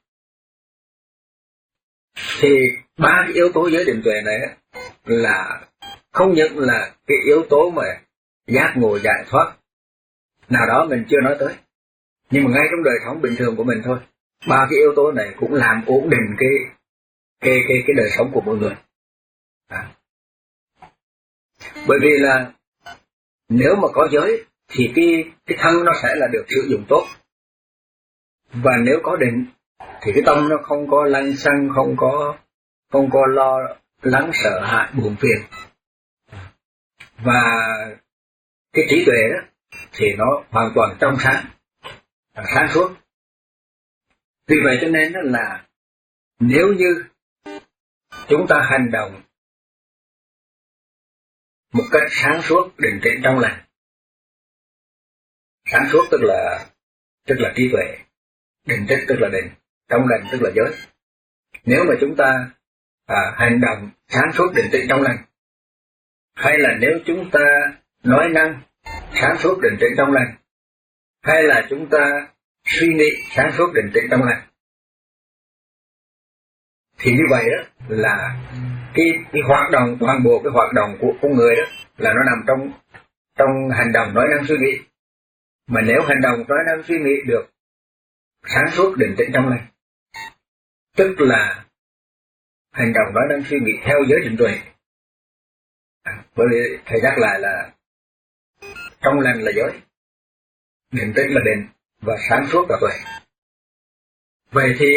Speaker 1: thì ba cái yếu tố giới định tuệ này đó, là không những là cái yếu tố mà giác ngộ giải thoát nào đó mình chưa nói tới, nhưng mà ngay trong đời sống bình thường của mình thôi, ba cái yếu tố này cũng làm ổn định cái cái cái cái đời sống của mọi người. À. Bởi vì là nếu mà có giới thì cái cái thân nó sẽ là được sử dụng tốt, và nếu có định thì cái tâm nó không có lăng xăng, không có không có lo lắng sợ hãi buồn phiền, và cái trí tuệ đó thì nó hoàn toàn trong sáng, sáng suốt. Vì vậy cho nên đó là nếu như chúng ta hành động một cách sáng suốt, định tĩnh, trong lành. Sáng suốt tức là tức là trí tuệ, định tĩnh tức là định, trong lành tức là giới. Nếu mà chúng ta à, hành động sáng suốt, định tĩnh, trong lành, hay là nếu chúng ta nói năng sáng suốt, định tĩnh, trong lành, hay là chúng ta suy nghĩ sáng suốt, định tĩnh, trong lành, thì như vậy đó là cái cái hoạt động, toàn bộ cái hoạt động của con người đó là nó nằm trong trong hành động, nói năng, suy nghĩ. Mà nếu hành động, nói năng, suy nghĩ được sáng suốt, định tĩnh, trong lành, tức là hành động, nói năng, suy nghĩ theo giới định tuệ. À, bởi vì thầy nhắc lại là trong lành là giới, định tĩnh là định, và sáng suốt là tuệ. Vậy thì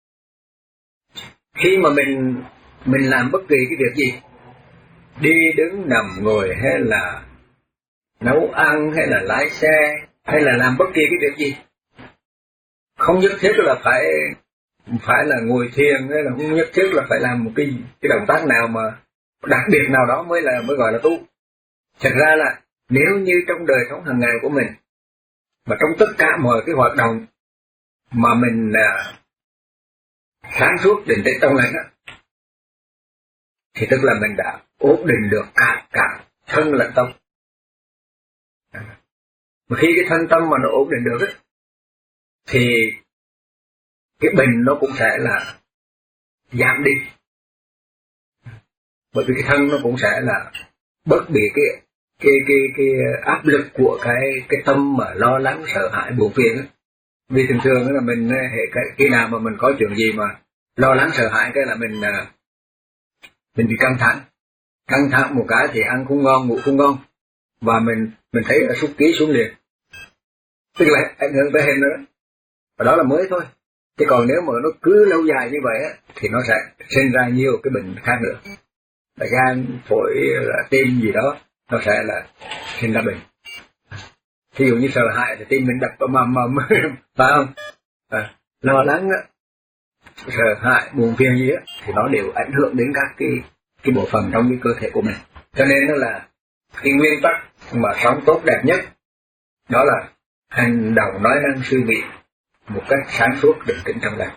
Speaker 1: khi mà mình mình làm bất kỳ cái việc gì, đi đứng nằm ngồi, hay là nấu ăn, hay là lái xe, hay là làm bất kỳ cái việc gì, không nhất thiết là phải phải là ngồi thiền, hay là không nhất thiết là phải làm một cái cái động tác nào mà đặc biệt nào đó mới là mới gọi là tu. Thật ra là nếu như trong đời sống hàng ngày của mình, mà trong tất cả mọi cái hoạt động mà mình là sáng suốt, định tĩnh, trong lành đó, thì tức là mình đã ổn định được cả cả thân lẫn tâm. Mà khi cái thân tâm mà nó ổn định được ấy, thì cái bệnh nó cũng sẽ là giảm đi. Bởi vì cái thân nó cũng sẽ là bớt bị cái cái cái cái áp lực của cái cái tâm mà lo lắng, sợ hãi, buồn phiền ấy. Vì thường thường là mình hệ khi nào mà mình có chuyện gì mà lo lắng, sợ hãi, cái là mình mình bị căng thẳng, căng thẳng một cái thì ăn không ngon, ngủ không ngon, và mình mình thấy là sút ký xuống liền, tức là ảnh hưởng tới hình nữa, và đó là mới thôi. Chứ còn nếu mà nó cứ lâu dài như vậy á, thì nó sẽ sinh ra nhiều cái bệnh khác nữa, là gan, phổi, là tim gì đó, nó sẽ là sinh ra bệnh. Ví dụ như sợ hãi thì tim mình đập mầm mầm, phải không? À, lo lắng á, sợ hãi, buồn phiền gì á, thì nó đều ảnh hưởng đến các cái cái bộ phận trong cái cơ thể của mình. Cho nên đó là cái nguyên tắc mà sống tốt đẹp nhất, đó là hành động, nói năng, suy nghĩ một cách sáng suốt, định tĩnh, trong lành.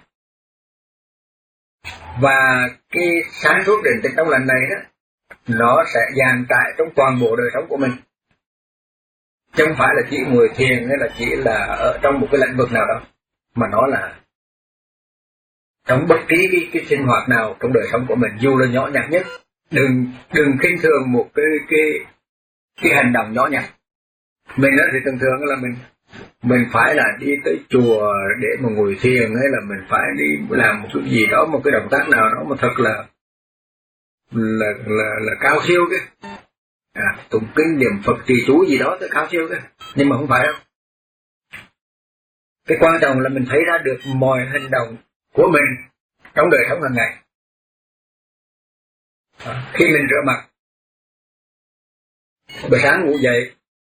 Speaker 1: Và cái sáng suốt, định tĩnh, trong lành này đó, nó sẽ dàn trải trong toàn bộ đời sống của mình, chứ không phải là chỉ ngồi thiền hay là chỉ là ở trong một cái lĩnh vực nào đó, mà nó là trong bất kỳ cái, cái sinh hoạt nào trong đời sống của mình, dù là nhỏ nhặt nhất. Đừng đừng khinh thường một cái cái cái hành động nhỏ nhặt. Mình đó thì thường thường là mình mình phải là đi tới chùa để mà ngồi thiền, hay là mình phải đi làm một cái gì đó, một cái động tác nào đó mà thật là là là, là cao siêu cái, à, tụng kinh niệm Phật trì chú gì đó tới cao siêu cái, nhưng mà không phải đâu. Cái quan trọng là mình thấy ra được mọi hành động của mình trong đời sống hàng ngày. À, khi mình rửa mặt, buổi sáng ngủ dậy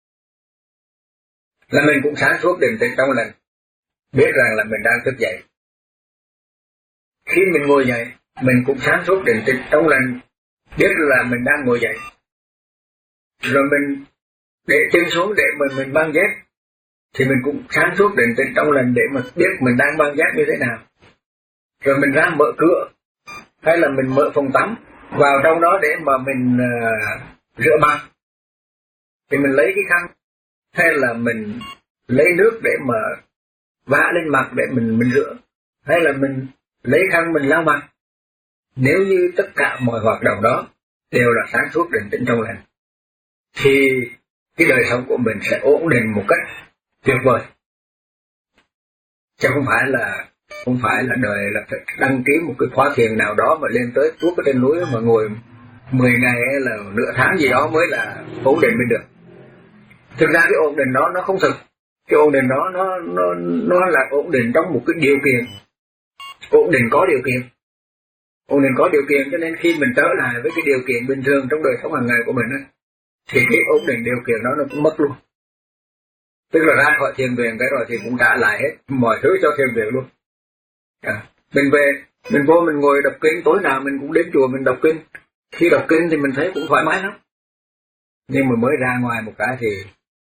Speaker 1: là mình cũng sáng suốt định tĩnh trong lành, biết rằng là mình đang thức dậy. Khi mình ngồi dậy, mình cũng sáng suốt định tĩnh trong lành, biết là mình đang ngồi dậy. Rồi mình để chân xuống để mình mình băng dép, thì mình cũng sáng suốt định tĩnh trong lành để mà biết mình đang băng dép như thế nào. Rồi mình ra mở cửa, hay là mình mở phòng tắm vào trong đó để mà mình uh, rửa mặt, thì mình lấy cái khăn, hay là mình lấy nước để mà vã lên mặt để mình mình rửa, hay là mình lấy khăn mình lau mặt. Nếu như tất cả mọi hoạt động đó đều là sáng suốt định tĩnh trong lành, thì cái đời sống của mình sẽ ổn định một cách tuyệt vời. Chứ không phải là không phải là đời là phải đăng ký một cái khóa thiền nào đó mà lên tới tuốt ở trên núi mà ngồi mười ngày hay là nửa tháng gì đó mới là ổn định mình được. Thực ra cái ổn định đó nó không thực. Cái ổn định đó nó nó nó là ổn định trong một cái điều kiện. Ổn định có điều kiện. Ổn định có điều kiện, cho nên khi mình trở lại với cái điều kiện bình thường trong đời sống hàng ngày của mình á, thì cái ổn định điều kiện đó nó cũng mất luôn. Tức là ra khỏi thiền viện cái rồi thì cũng trả lại hết mọi thứ cho thiền viện luôn. À, mình về, mình vô mình ngồi đọc kinh, tối nào mình cũng đến chùa mình đọc kinh. Khi đọc kinh thì mình thấy cũng thoải mái lắm. Nhưng mà mới ra ngoài một cái thì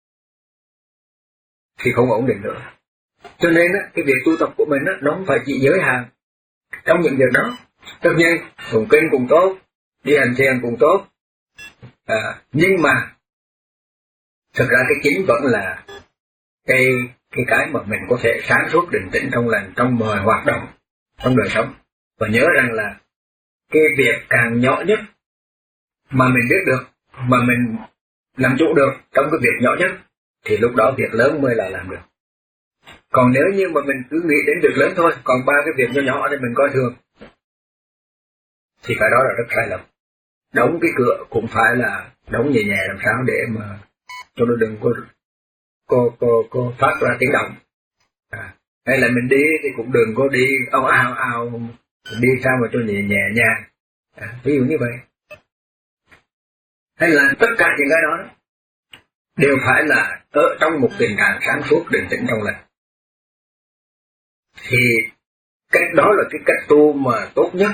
Speaker 1: thì không ổn định nữa. Cho nên á, cái việc tu tập của mình á, nó không phải chỉ giới hạn trong những việc đó. Tất nhiên, tụng kinh cũng tốt, đi hành thiền cũng tốt, à, nhưng mà thực ra cái chính vẫn là cái cái cái mà mình có thể sáng suốt định tĩnh trong lành trong mọi hoạt động trong đời sống. Và nhớ rằng là cái việc càng nhỏ nhất mà mình biết được, mà mình làm chủ được trong cái việc nhỏ nhất, thì lúc đó việc lớn mới là làm được. Còn nếu như mà mình cứ nghĩ đến việc lớn thôi, còn ba cái việc nhỏ nhỏ thì mình coi thường, thì cái đó là rất sai lầm. Đóng cái cửa cũng phải là đóng nhẹ nhẹ làm sao để mà cho nó đừng có có có, có phát ra tiếng động. À, hay là mình đi thì cũng đừng có đi ào ào ào, đi sao mà cho nhẹ nhẹ nhàng. À, ví dụ như vậy. Hay là tất cả những cái đó đều phải là ở trong một tình trạng sáng suốt định tĩnh trong lành. Thì cách đó là cái cách tu mà tốt nhất.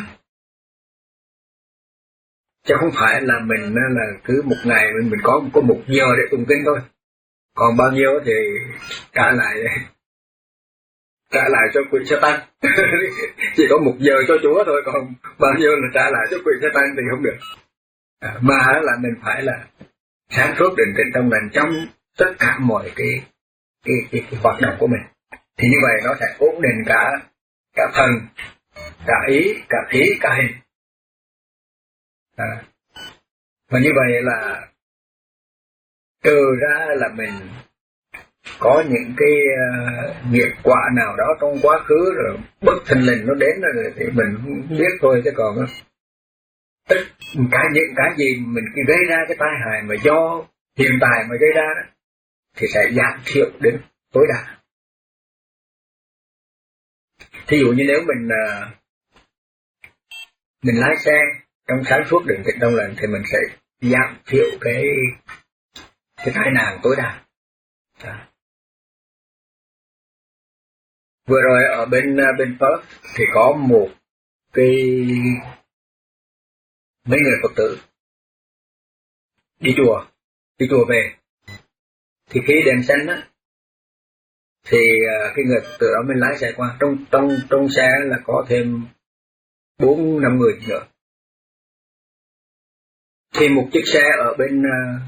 Speaker 1: Chứ không phải là mình là cứ một ngày mình, mình có có một giờ để tụng kinh thôi. Còn bao nhiêu thì trả lại trả lại cho quỷ sa tăng. Chỉ có một giờ cho Chúa thôi, còn bao nhiêu là trả lại cho quỷ sa tăng thì không được. À, mà là mình phải là sáng suốt định tĩnh trong lành trong tất cả mọi cái cái, cái, cái hoạt động của mình. Thì như vậy nó sẽ ổn định cả cả thân, cả ý, cả khí, cả hình. À, và như vậy là trừ ra là mình có những cái uh, nghiệp quả nào đó trong quá khứ rồi bất thình lình nó đến rồi thì mình không biết thôi, chứ còn tất cả những cái gì mình gây ra cái tai hại mà do hiện tại mà gây ra đó, thì sẽ giảm thiểu đến tối đa. Thí dụ như nếu mình uh, mình lái xe trong sáng suốt định tĩnh trong lành thì mình sẽ giảm thiểu cái cái tai nạn tối đa. À. Vừa rồi ở bên bên Perth thì có một cái mấy người Phật tử đi chùa đi chùa về, thì khi đèn xanh á thì cái người Phật tử đó mình lái xe qua, trong trong trong xe là có thêm bốn năm người nữa. Thì một chiếc xe ở bên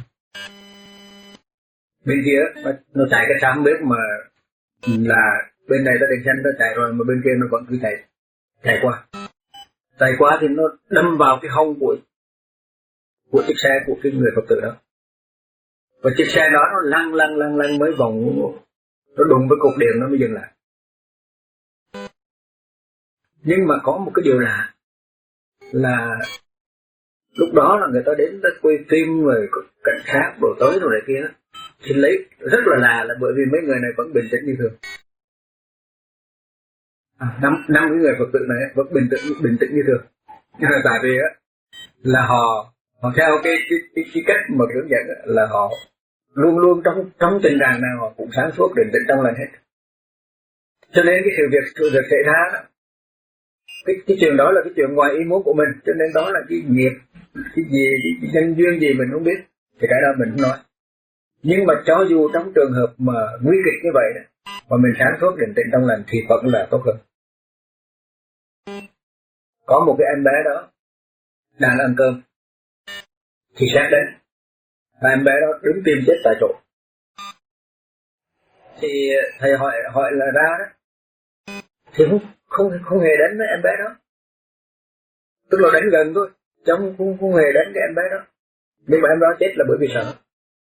Speaker 1: bên kia nó, nó chạy cái sáng biết mà là bên này ta đèn xanh ta chạy rồi, mà bên kia nó vẫn cứ chạy chạy qua chạy qua thì nó đâm vào cái hông của của chiếc xe của cái người Phật tử đó, và chiếc xe đó nó lăn lăn lăn lăn mấy vòng nó đụng với cột điện nó mới dừng lại. Nhưng mà có một cái điều lạ là lúc đó là người ta đến đã quay phim rồi cảnh sát đổ tới rồi này kia, thì lấy rất là lạ là bởi vì mấy người này vẫn bình tĩnh như thường. À, năm năm cái người Phật tử này vẫn bình tĩnh bình tĩnh như thường. Tại vì á là họ họ theo cái cái cái, cái cách mà hướng dẫn là họ luôn luôn trong trong tình trạng nào họ cũng sáng suốt định tĩnh trong lành hết. Cho nên cái sự việc sự việc xảy ra đó, cái cái chuyện đó là cái chuyện ngoài ý muốn của mình, cho nên đó là cái nghiệp cái gì cái nhân duyên gì mình không biết thì cái đó mình không nói. Nhưng mà cho dù trong trường hợp mà nguy kịch như vậy mà mình sáng suốt định tĩnh trong lành thì vẫn là tốt hơn. Có một cái em bé đó đang ăn cơm thì sát đến và em bé đó đứng tim chết tại chỗ. Thì thầy hỏi hỏi là ra đó thì không không không hề đánh với em bé đó, tức là đánh gần thôi, chứ không không, không hề đánh cái em bé đó. Nhưng mà em đó chết là bởi vì sợ.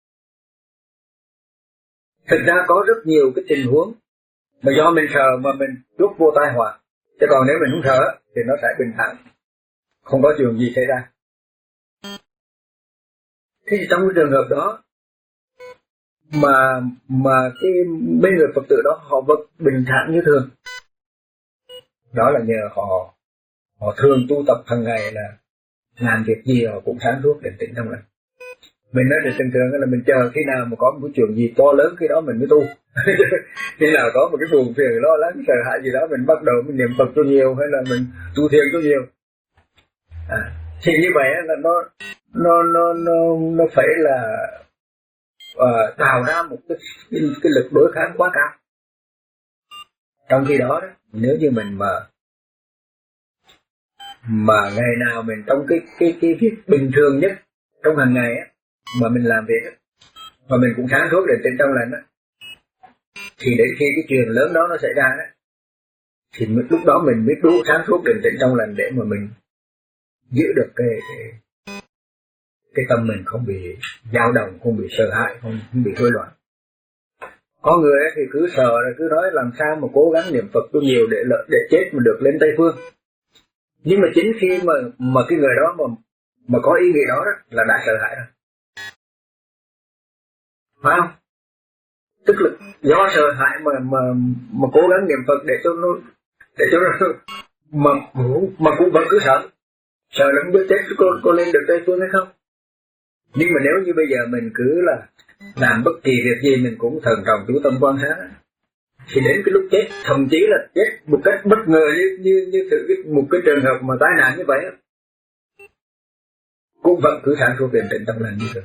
Speaker 1: Thực ra có rất nhiều cái tình huống mà do mình sợ mà mình rút vô tai họa, chứ còn nếu mình không sợ thì nó sẽ bình thản, không có chuyện gì xảy ra. Thế thì trong cái trường hợp đó mà mà cái mấy người Phật tử đó họ vẫn bình thản như thường, đó là nhờ họ họ thường tu tập hàng ngày, là làm việc gì họ cũng sáng suốt định tĩnh trong lành. Mình nói được thường thường là mình chờ khi nào mà có một cái chuyện gì to lớn khi đó mình mới tu. Khi nào có một cái buồn phiền lo lắng sợ hãi gì đó mình bắt đầu mình niệm Phật cho nhiều hay là mình tu thiền cho nhiều. À, thì như vậy là nó nó nó nó nó phải là uh, tạo ra một cái, cái cái lực đối kháng quá cao. Trong khi đó, đó nếu như mình mà mà ngày nào mình trong cái cái cái việc bình thường nhất trong hàng ngày á mà mình làm việc á, mà mình cũng sáng suốt định tĩnh trong lành á, thì đến khi cái chuyện lớn đó nó xảy ra đó, thì lúc đó mình biết đủ sáng suốt định tĩnh trong lành để mà mình giữ được cái cái, cái tâm mình không bị dao động, không bị sợ hãi, không, không bị rối loạn. Có người ấy thì cứ sợ rồi cứ nói làm sao mà cố gắng niệm Phật cho nhiều để lợi để chết mà được lên Tây Phương. Nhưng mà chính khi mà mà cái người đó mà mà có ý nghĩ đó, đó là đã sợ hãi rồi, phải không? Tức là do sợ hãi mà mà mà cố gắng niệm Phật để cho nó để cho nó mà mà cũng vẫn cứ sợ sợ là không biết chết có có lên được Tây Phương hay không. Nhưng mà nếu như bây giờ mình cứ là làm bất kỳ việc gì mình cũng thần trọng chú tâm quan sát, thì đến cái lúc chết, thậm chí là chết một cách bất ngờ như như như thử một cái trường hợp mà tai nạn như vậy, cũng vẫn cứ sáng suốt định tĩnh trong lành như thường.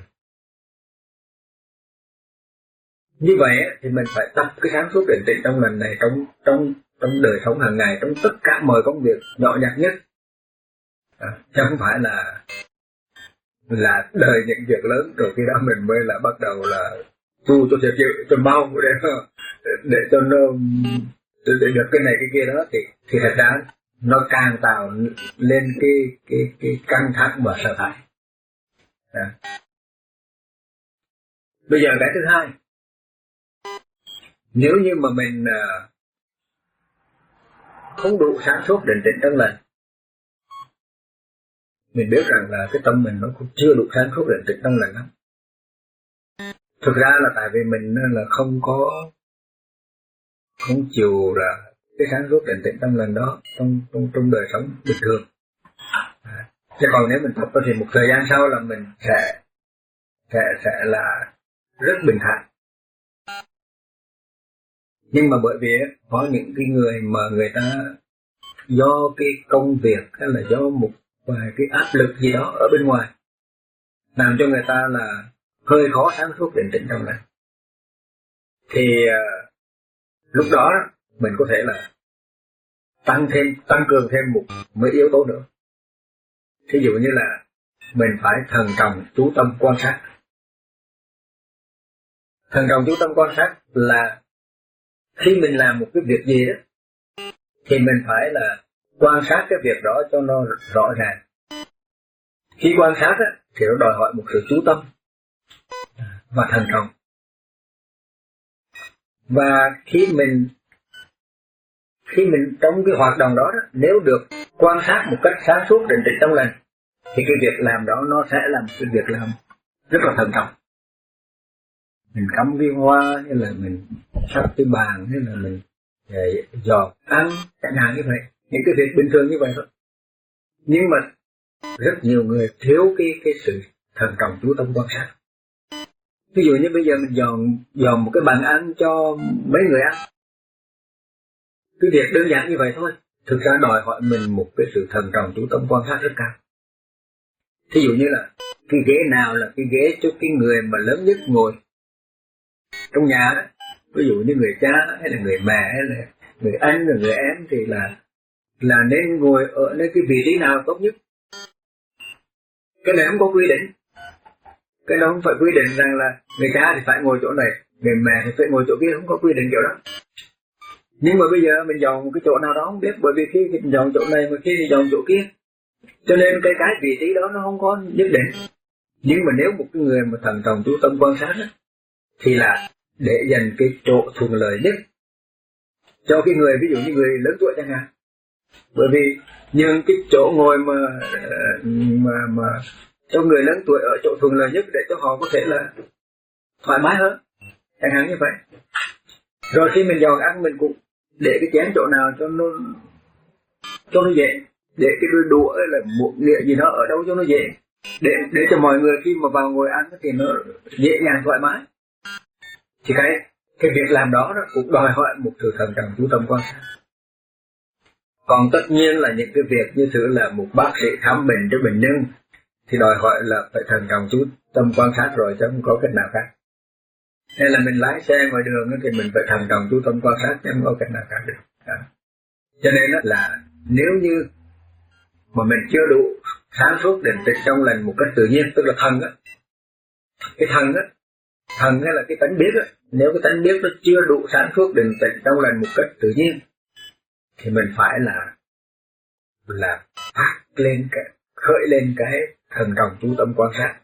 Speaker 1: Như vậy thì mình phải tập cái sáng suốt định tĩnh trong lành này trong trong trong đời sống hàng ngày, trong tất cả mọi công việc nhỏ nhặt nhất, à, chứ không phải là là đời những việc lớn rồi khi đó mình mới là bắt đầu là tu cho cho cho mau để để cho nó để, để được cái này cái kia đó, thì thì thật ra nó càng tạo lên cái cái cái căng thẳng và sợ hãi. À. Bây giờ cái thứ hai, nếu như mà mình uh, không đủ sáng suốt định tĩnh trong lành, mình biết rằng là cái tâm mình nó cũng chưa đủ sáng suốt định tĩnh trong lành lắm. Thực ra là tại vì mình là không có không chịu là cái sáng suốt định tĩnh trong lành đó trong trong trong đời sống bình thường. À, chứ còn nếu mình tập thì một thời gian sau là mình sẽ sẽ sẽ là rất bình thản. Nhưng mà bởi vì có những cái người mà người ta do cái công việc hay là do một vài cái áp lực gì đó ở bên ngoài làm cho người ta là hơi khó sáng suốt định tĩnh trong lành, thì uh, lúc đó mình có thể là tăng thêm tăng cường thêm một mấy yếu tố nữa. Thí dụ như là mình phải thận trọng chú tâm quan sát. Thận trọng chú tâm quan sát là khi mình làm một cái việc gì đó thì mình phải là quan sát cái việc đó cho nó rõ ràng. Khi quan sát á, thì nó đòi hỏi một sự chú tâm và thận trọng. Và khi mình khi mình trong cái hoạt động đó, đó nếu được quan sát một cách sáng suốt định tĩnh trong lành, thì cái việc làm đó nó sẽ là một cái việc làm rất là thận trọng. Mình cắm viên hoa, hay là mình sắp cái bàn, hay là mình dọn ăn, chẳng hạn như vậy, những cái việc bình thường như vậy thôi. Nhưng mà rất nhiều người thiếu cái cái sự thận trọng chú tâm quan sát. Ví dụ như bây giờ mình dọn dọn một cái bàn ăn cho mấy người ăn, cái việc đơn giản như vậy thôi, thực ra đòi hỏi mình một cái sự thận trọng chú tâm quan sát rất cao. Thí dụ như là cái ghế nào là cái ghế cho cái người mà lớn nhất ngồi trong nhà đó, ví dụ như người cha hay là người mẹ hay là người anh rồi người em, thì là là nên ngồi ở nơi cái vị trí nào tốt nhất. Cái này không có quy định, cái đó không phải quy định rằng là người cha thì phải ngồi chỗ này, người mẹ thì phải ngồi chỗ kia, không có quy định kiểu đó. Nhưng mà bây giờ mình dọn một cái chỗ nào đó không biết, bởi vì khi mình dọn chỗ này mà khi mình dọn chỗ kia, cho nên cái cái vị trí đó nó không có nhất định. Nhưng mà nếu một cái người mà thận trọng chú tâm quan sát đó, thì là để dành cái chỗ thuận lợi nhất cho cái người, ví dụ như người lớn tuổi chẳng hạn. Bởi vì những cái chỗ ngồi mà mà mà cho người lớn tuổi ở chỗ thuận lợi nhất để cho họ có thể là thoải mái hơn, chẳng hạn như vậy. Rồi khi mình dọn ăn, mình cũng để cái chén chỗ nào cho nó cho nó dễ, để cái đôi đũa là một nghĩa gì đó ở đâu cho nó dễ, để để cho mọi người khi mà vào ngồi ăn thì nó dễ dàng thoải mái. Thì cái cái việc làm đó nó cũng đòi hỏi một sự thận trọng chú tâm quan sát. Còn tất nhiên là những cái việc như thứ là một bác sĩ khám bệnh cho bệnh nhân thì đòi hỏi là phải thận trọng chú tâm quan sát rồi, chứ không có cách nào khác. Hay là mình lái xe ngoài đường thì mình phải thận trọng chú tâm quan sát, chứ không có cách nào khác được. Đó. Cho nên là nếu như mà mình chưa đủ sáng suốt định tĩnh trong lành một cách tự nhiên, tức là thần á, cái thần á, thần hay là cái tánh biết á, nếu cái tánh biết nó chưa đủ sáng suốt định tĩnh trong lành một cách tự nhiên, thì mình phải là là phát lên cái khởi lên cái thần trọng chú tâm quan sát,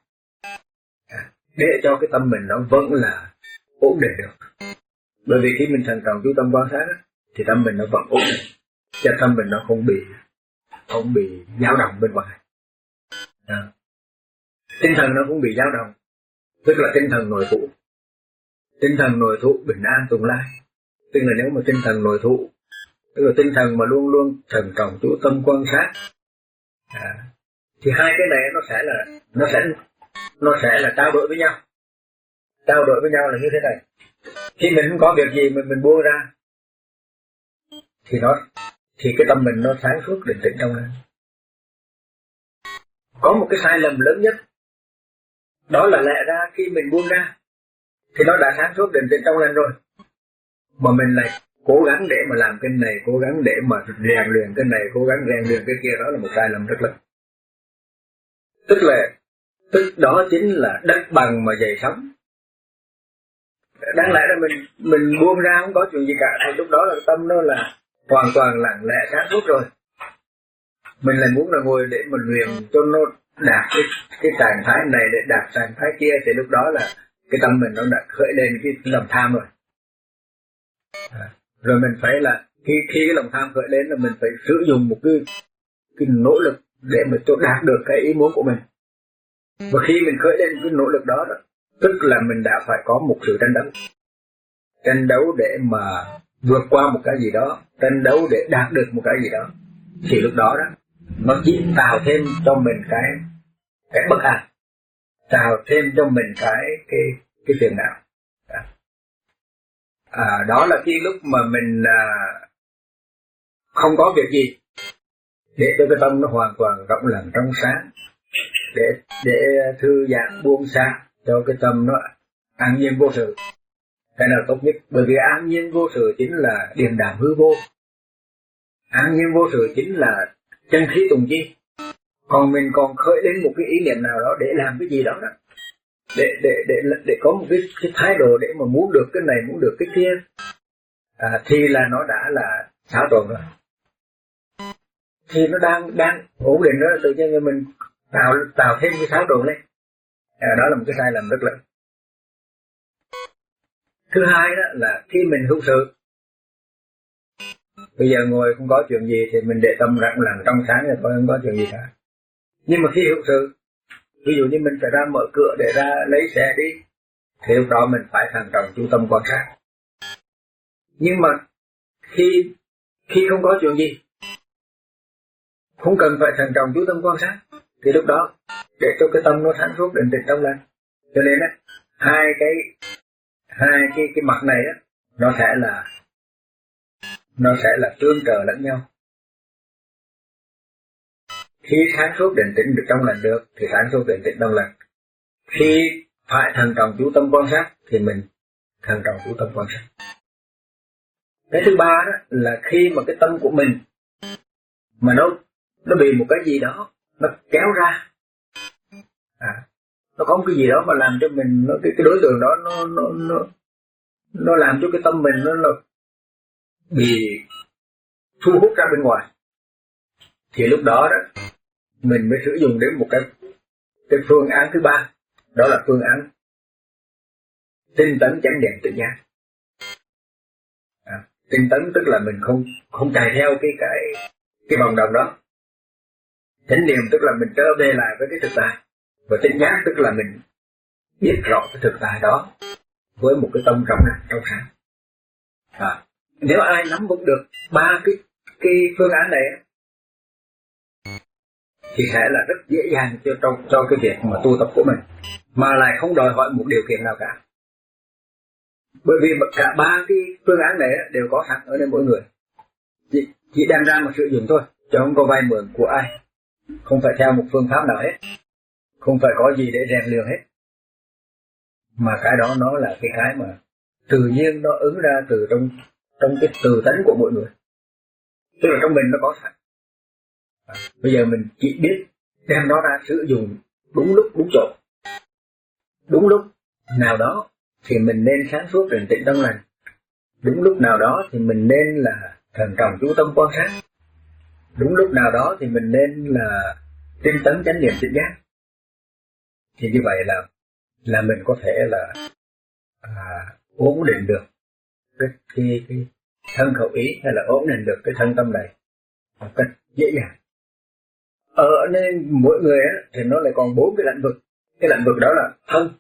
Speaker 1: để cho cái tâm mình nó vẫn là ổn định được. Bởi vì khi mình thần trọng chú tâm quan sát á, thì tâm mình nó vẫn ổn định, cho tâm mình nó không bị không bị dao động bên ngoài. À. Tinh thần nó cũng bị dao động, tức là tinh thần nội thụ. Tinh thần nội thụ bình an tùng lai, tức là nếu mà tinh thần nội thụ, tức là tinh thần mà luôn luôn thần trọng chú tâm quan sát, à, thì hai cái này nó sẽ là nó sẽ nó sẽ là trao đổi với nhau. Trao đổi với nhau là như thế này: khi mình không có việc gì mà mình buông ra, thì nó thì cái tâm mình nó sáng suốt định tĩnh trong lành. Có một cái sai lầm lớn nhất, đó là lẽ ra khi mình buông ra thì nó đã sáng suốt định tĩnh trong lành rồi, mà mình lại cố gắng để mà làm cái này, cố gắng để mà rèn luyện cái này, cố gắng rèn luyện cái kia. Đó là một sai lầm rất lớn. Tức là tức đó chính là đất bằng mà dày sóng. Đáng lẽ là mình mình buông ra không có chuyện gì cả, thì lúc đó là tâm nó là hoàn toàn lặng lẽ sáng suốt rồi. Mình lại muốn là ngồi để mình luyện cho nó đạt cái cái trạng thái này để đạt trạng thái kia, thì lúc đó là cái tâm mình nó đã khởi lên cái lòng tham rồi. À, rồi mình phải là khi khi cái lòng tham khởi lên là mình phải sử dụng một cái cái nỗ lực để mà cho đạt được cái ý muốn của mình. Và khi mình khởi lên cái nỗ lực đó, đó tức là mình đã phải có một sự tranh đấu, tranh đấu để mà vượt qua một cái gì đó, tranh đấu để đạt được một cái gì đó, thì lúc đó đó nó chỉ tạo thêm cho mình cái cái bất an, tạo thêm cho mình cái cái cái phiền não. À, đó là khi lúc mà mình à, không có việc gì, để cho cái tâm nó hoàn toàn rộng lặng trong sáng, để để thư giãn buông xả cho cái tâm nó an nhiên vô sự. Cái nào tốt nhất, bởi vì an nhiên vô sự chính là điềm đạm hư vô, an nhiên vô sự chính là chân khí tùng chi. Còn mình còn khởi đến một cái ý niệm nào đó để làm cái gì đó đó, để để để để có một cái, cái thái độ để mà muốn được cái này, muốn được cái kia, à, thì là nó đã là xáo trộn rồi. Thì nó đang đang ổn định đó, tự nhiên mình tạo tạo thêm cái xáo trộn lên. À, đó là một cái sai lầm rất lớn. Thứ hai đó là khi mình hữu sự, bây giờ ngồi không có chuyện gì thì mình để tâm rạng lặng trong sáng rồi thôi, không có chuyện gì cả. Nhưng mà khi hữu sự, ví dụ như mình phải ra mở cửa để ra lấy xe đi, thì lúc đó mình phải thận trọng chú tâm quan sát. Nhưng mà khi khi không có chuyện gì, không cần phải thận trọng chú tâm quan sát, thì lúc đó để cho cái tâm nó sáng suốt định tĩnh trong lành. Cho nên á, hai cái hai cái cái mặt này á, nó sẽ là nó sẽ là tương trợ lẫn nhau. Khi sáng suốt định tĩnh được trong lành được thì sáng suốt định tĩnh trong lành. Khi phải thận trọng chú tâm quan sát thì mình thận trọng chú tâm quan sát. Cái thứ ba đó là khi mà cái tâm của mình mà nó nó bị một cái gì đó nó kéo ra, à, nó có một cái gì đó mà làm cho mình nó, cái cái đối tượng đó nó nó nó nó làm cho cái tâm mình nó, nó bị thu hút ra bên ngoài, thì lúc đó đó mình mới sử dụng đến một cái cái phương án thứ ba, đó là phương án tinh tấn chánh niệm tự giác. À, tinh tấn tức là mình không không chạy theo cái cái cái vòng đồng đó. Chánh niệm tức là mình trở về lại với cái thực tại, và tự giác tức là mình biết rõ cái thực tại đó với một cái tâm trong lành trong sáng. À, nếu ai nắm vững được ba cái cái phương án này thì sẽ là rất dễ dàng cho trong cho cái việc mà tu tập của mình, mà lại không đòi hỏi một điều kiện nào cả. Bởi vì cả ba cái phương án này đều có sẵn ở đây mỗi người, chỉ, chỉ đem ra mà sử dụng thôi, chứ không có vay mượn của ai, không phải theo một phương pháp nào hết, không phải có gì để rèn luyện hết, mà cái đó nó là cái cái mà tự nhiên nó ứng ra từ trong trong cái từ tánh của mỗi người, tức là trong mình nó có sẵn. À, bây giờ mình chỉ biết đem nó ra sử dụng đúng lúc đúng chỗ, đúng lúc nào đó thì mình nên sáng suốt định tĩnh trong lành, đúng lúc nào đó thì mình nên là thần trọng chú tâm quan sát, đúng lúc nào đó thì mình nên là tinh tấn chánh niệm tự giác. Thì như vậy là là mình có thể là à, ổn định được cái, cái, cái thân khẩu ý, hay là ổn định được cái thân tâm này một cách dễ dàng. Ở nên mỗi người á, thì nó lại còn bốn cái lĩnh vực. Cái lĩnh vực đó là thân,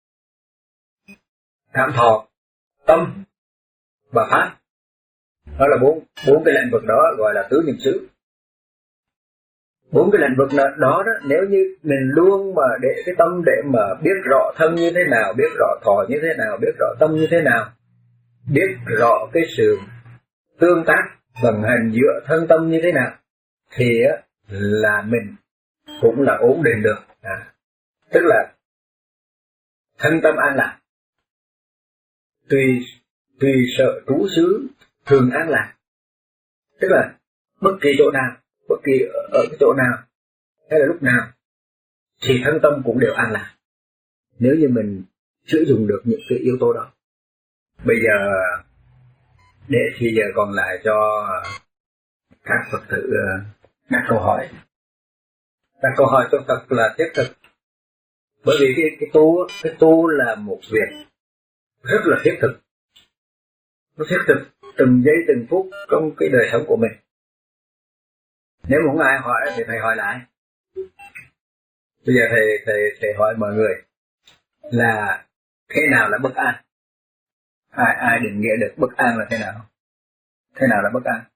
Speaker 1: cảm thọ, tâm và pháp. Đó là bốn bốn cái lĩnh vực đó gọi là tứ niệm xứ. Bốn cái lĩnh vực đó, đó nếu như mình luôn mà để cái tâm để mà biết rõ thân như thế nào, biết rõ thọ như thế nào, biết rõ tâm như thế nào, biết rõ cái sự tương tác vận hành giữa thân tâm như thế nào, thì á, là mình cũng là ổn định được. À, tức là thân tâm an lạc, tùy tùy sở trú xứ thường an lạc. Tức là bất kỳ chỗ nào, bất kỳ ở, ở cái chỗ nào hay là lúc nào thì thân tâm cũng đều an lạc, nếu như mình sử dụng được những cái yếu tố đó. Bây giờ để thì giờ còn lại cho các Phật tử đặt câu hỏi. Đặt câu hỏi cho thật là thiết thực, bởi vì cái, cái tu cái tu là một việc rất là thiết thực, nó thiết thực từng giây từng phút trong cái đời sống của mình. Nếu mà không ai hỏi thì thầy hỏi lại. Bây giờ thầy thầy thầy hỏi mọi người là thế nào là bất an? Ai ai định nghĩa được bất an là thế nào? Thế nào là bất an?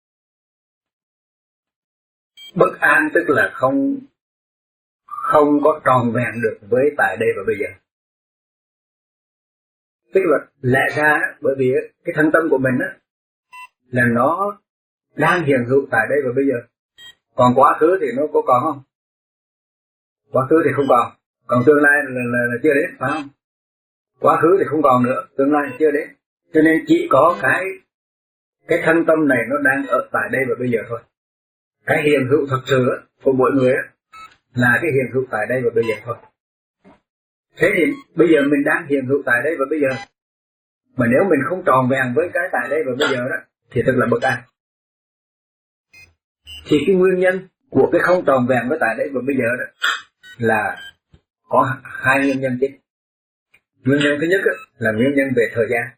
Speaker 1: Bất an tức là không không có tròn vẹn được với tại đây và bây giờ. Tức là lẽ ra bởi vì cái thân tâm của mình á là nó đang hiện hữu tại đây và bây giờ. Còn quá khứ thì nó có còn không? Quá khứ thì không còn. Còn tương lai là, là, là chưa đến, phải không? Quá khứ thì không còn nữa, tương lai thì chưa đến. Cho nên chỉ có cái cái thân tâm này nó đang ở tại đây và bây giờ thôi. Cái hiện hữu thật sự của mỗi người là cái hiện hữu tại đây và bây giờ thôi. Thế thì bây giờ mình đang hiện hữu tại đây và bây giờ, mà nếu mình không tròn vẹn với cái tại đây và bây giờ đó thì thật là bất an. Thì cái nguyên nhân của cái không tròn vẹn với tại đây và bây giờ đó là có hai nguyên nhân chính. Nguyên nhân thứ nhất là nguyên nhân về thời gian.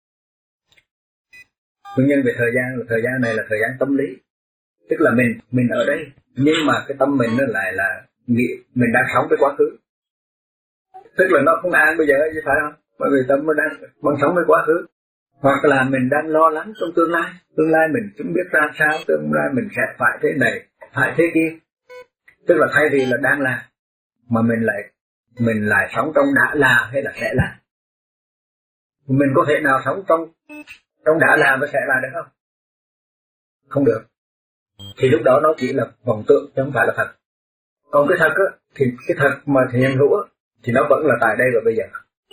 Speaker 1: Nguyên nhân về thời gian là thời gian này là thời gian tâm lý, tức là mình mình ở đây nhưng mà cái tâm mình nó lại là nghĩ mình đang sống với quá khứ, tức là nó không an bây giờ chứ phải không? Bởi vì tâm nó đang vẫn sống với quá khứ. Hoặc là mình đang lo lắng trong tương lai, tương lai mình không biết ra sao, tương lai mình sẽ phải thế này, phải thế kia. Tức là thay vì là đang làm mà mình lại mình lại sống trong đã là hay là sẽ là. Mình có thể nào sống trong trong đã làm và sẽ là được không? Không được. Thì lúc đó nó chỉ là vọng tượng chứ không phải là thật. Còn cái thật á, thì cái thật mà hiện hữu á, thì nó vẫn là tại đây và bây giờ.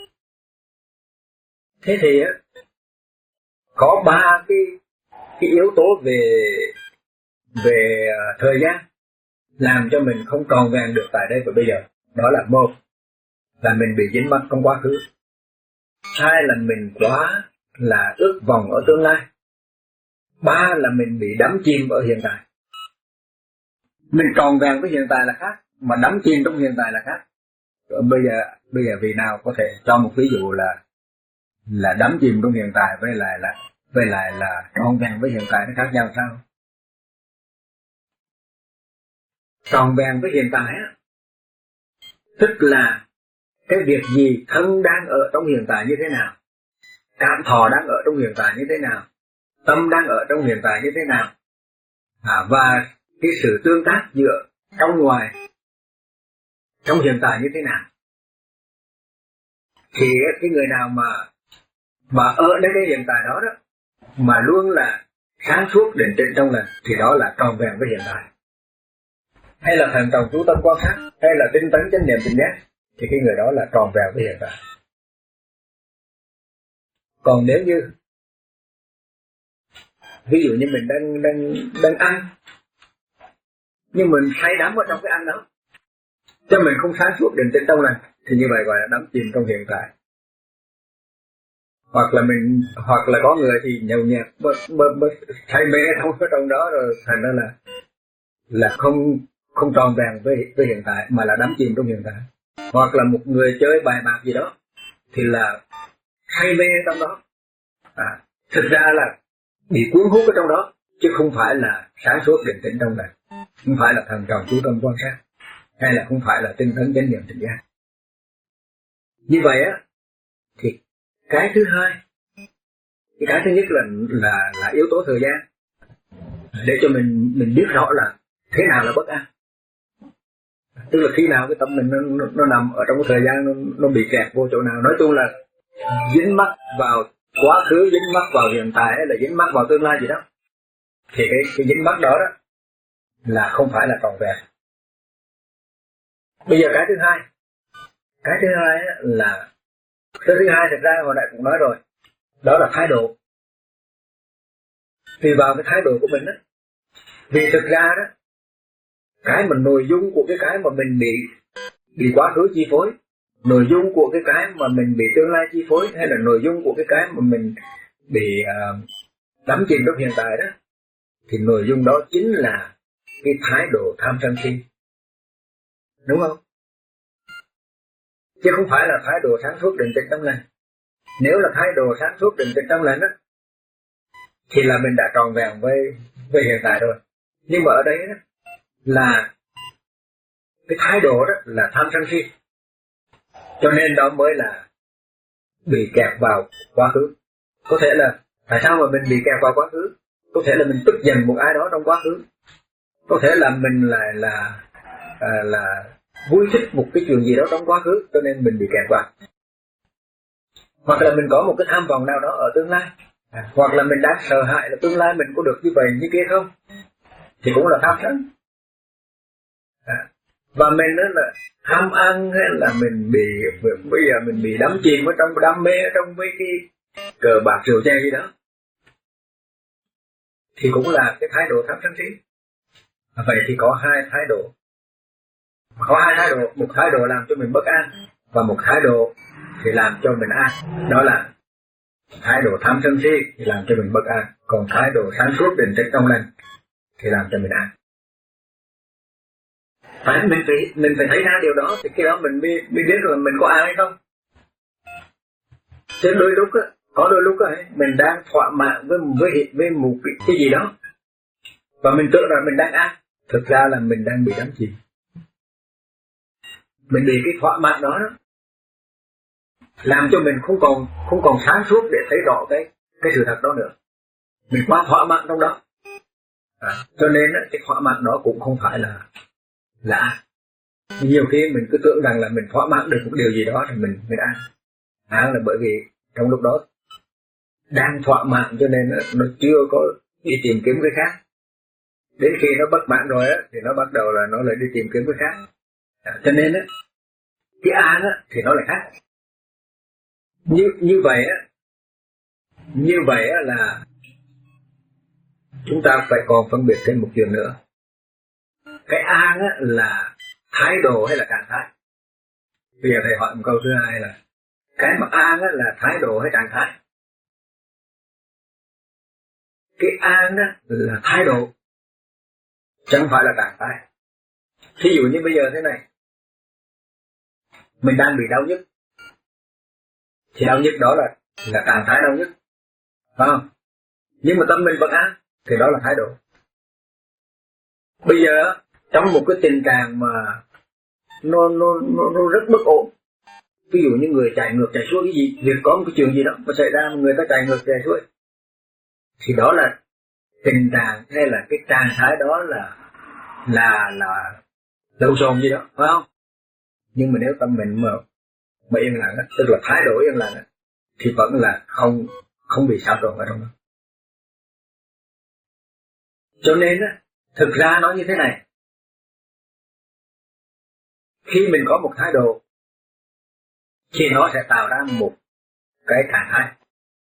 Speaker 1: Thế thì á, có ba cái cái yếu tố về về uh, thời gian làm cho mình không tròn vẹn được tại đây và bây giờ. Đó là một là mình bị dính mắc trong quá khứ, hai là mình quá là ước vọng ở tương lai, ba là mình bị đắm chìm ở hiện tại. Mình tròn vẹn với hiện tại là khác, mà đắm chìm trong hiện tại là khác. Rồi bây giờ bây giờ vì nào có thể cho một ví dụ là là đắm chìm trong hiện tại với lại là với lại là tròn vẹn với hiện tại nó khác nhau sao? Tròn vẹn với hiện tại á, tức là cái việc gì thân đang ở trong hiện tại như thế nào, cảm thọ đang ở trong hiện tại như thế nào, tâm đang ở trong hiện tại như thế nào, à, và cái sự tương tác giữa trong ngoài trong hiện tại như thế nào. Thì cái người nào mà mà ở đến cái hiện tại đó đó mà luôn là sáng suốt định tĩnh trong lành thì đó là tròn vẹn với hiện tại. Hay là thần trọng chú tâm quan sát, hay là tinh tấn chánh niệm tỉnh giác, thì cái người đó là tròn vẹn với hiện tại. Còn nếu như ví dụ như mình đang đang đang ăn nhưng mình say đắm ở trong cái ăn đó, cho mình không sáng suốt định tĩnh trong lành, thì như vậy gọi là đắm chìm trong hiện tại. Hoặc là mình hoặc là có người thì nhậu nhẹt say mê trong trong đó rồi thành ra là là không không tròn vẹn với với hiện tại mà là đắm chìm trong hiện tại. Hoặc là một người chơi bài bạc gì đó thì là say mê trong đó, à, thực ra là bị cuốn hút ở trong đó chứ không phải là sáng suốt định tĩnh trong lành, không phải là thần trọng chú tâm quan sát, hay là không phải là tinh tấn chánh niệm tỉnh giác. Như vậy á thì cái thứ hai, cái cái thứ nhất là là là yếu tố thời gian để cho mình mình biết rõ là thế nào là bất an. Tức là khi nào cái tâm mình nó, nó, nó nằm ở trong cái thời gian nó, nó bị kẹt vô chỗ nào. Nói chung là dính mắc vào quá khứ, dính mắc vào hiện tại, hay là dính mắc vào tương lai gì đó, thì cái, cái dính mắc đó đó là không phải là trọn vẹn. Bây giờ cái thứ hai, cái thứ hai là cái thứ hai thật ra hồi nãy cũng nói rồi, đó là thái độ. Tùy vào cái thái độ của mình đó. Vì thực ra đó, cái mà nội dung của cái cái mà mình bị bị quá khứ chi phối, nội dung của cái cái mà mình bị tương lai chi phối, hay là nội dung của cái cái mà mình bị uh, đắm chìm trong hiện tại đó, thì nội dung đó chính là cái thái độ tham sân si, đúng không? Chứ không phải là thái độ sáng suốt định tĩnh trong lành. Nếu là thái độ sáng suốt định tĩnh trong lành đó, thì là mình đã tròn vẹn với với hiện tại rồi. Nhưng mà ở đây đó, là cái thái độ đó là tham sân si, cho nên đó mới là bị kẹt vào quá khứ. Có thể là tại sao mà mình bị kẹt vào quá khứ? Có thể là mình tức giận một ai đó trong quá khứ, có thể là mình lại là à, là vui thích một cái chuyện gì đó trong quá khứ, cho nên mình bị kẹt vào. Hoặc là mình có một cái tham vọng nào đó ở tương lai, à, hoặc là mình đang sợ hãi là tương lai mình có được như vậy như kia không, thì cũng là tham sân. À, và mình đó là ham ăn, hay là mình bị bây giờ mình bị đắm chìm ở trong đam mê, trong mấy cái cờ bạc rượu chè gì đó, thì cũng là cái thái độ tham sân si. À, vậy thì có hai thái độ, có hai thái độ, một thái độ làm cho mình bất an và một thái độ thì làm cho mình an. Đó là thái độ tham sân si thì làm cho mình bất an, còn thái độ sáng suốt định tĩnh trong lành thì làm cho mình an. Phải mình phải mình phải thấy ra điều đó thì khi đó mình mới, mới biết là mình có an hay không. Chứ đôi lúc á, có đôi lúc á, mình đang thỏa mãn với với với một cái, cái gì đó, và mình tưởng rằng mình đang ăn, thực ra là mình đang bị đắm chìm. Mình bị cái thỏa mãn đó, đó làm cho mình không còn không còn sáng suốt để thấy rõ cái cái sự thật đó nữa. Mình quá thỏa mãn trong đó, à, cho nên á, cái thỏa mãn đó cũng không phải là là ăn. Nhiều khi mình cứ tưởng rằng là mình thỏa mãn được một điều gì đó thì mình mình ăn, à, là bởi vì trong lúc đó đang thỏa mãn cho nên nó chưa có đi tìm kiếm cái khác. Đến khi nó bất mãn rồi á thì nó bắt đầu là nó lại đi tìm kiếm cái khác, à, cho nên á cái ăn á thì nó lại khác. Như như vậy á, như vậy á là chúng ta phải còn phân biệt thêm một chuyện nữa. Cái an á là thái độ hay là trạng thái? Bây giờ thầy hỏi một câu thứ hai là cái mà an á là thái độ hay trạng thái? Cái an á là thái độ, chẳng phải là trạng thái. Thí dụ như bây giờ thế này, mình đang bị đau nhức, thì đau nhức đó là là trạng thái đau nhức, phải không? Nhưng mà tâm mình vẫn an thì đó là thái độ. Bây giờ trong một cái tình trạng mà nó nó nó, nó rất bất ổn, ví dụ như người chạy ngược chạy xuôi cái gì, việc có một cái chuyện gì đó mà xảy ra mà người ta chạy ngược chạy xuôi, thì đó là tình trạng hay là cái trạng thái đó là là là lộn xộn gì đó, phải không? Nhưng mà nếu tâm mình mà mà yên lặng, tức là thái độ yên lặng, thì vẫn là không không bị xáo trộn ở trong đó. Cho nên á, thực ra nói như thế này, khi mình có một thái độ thì nó sẽ tạo ra một cái trạng thái.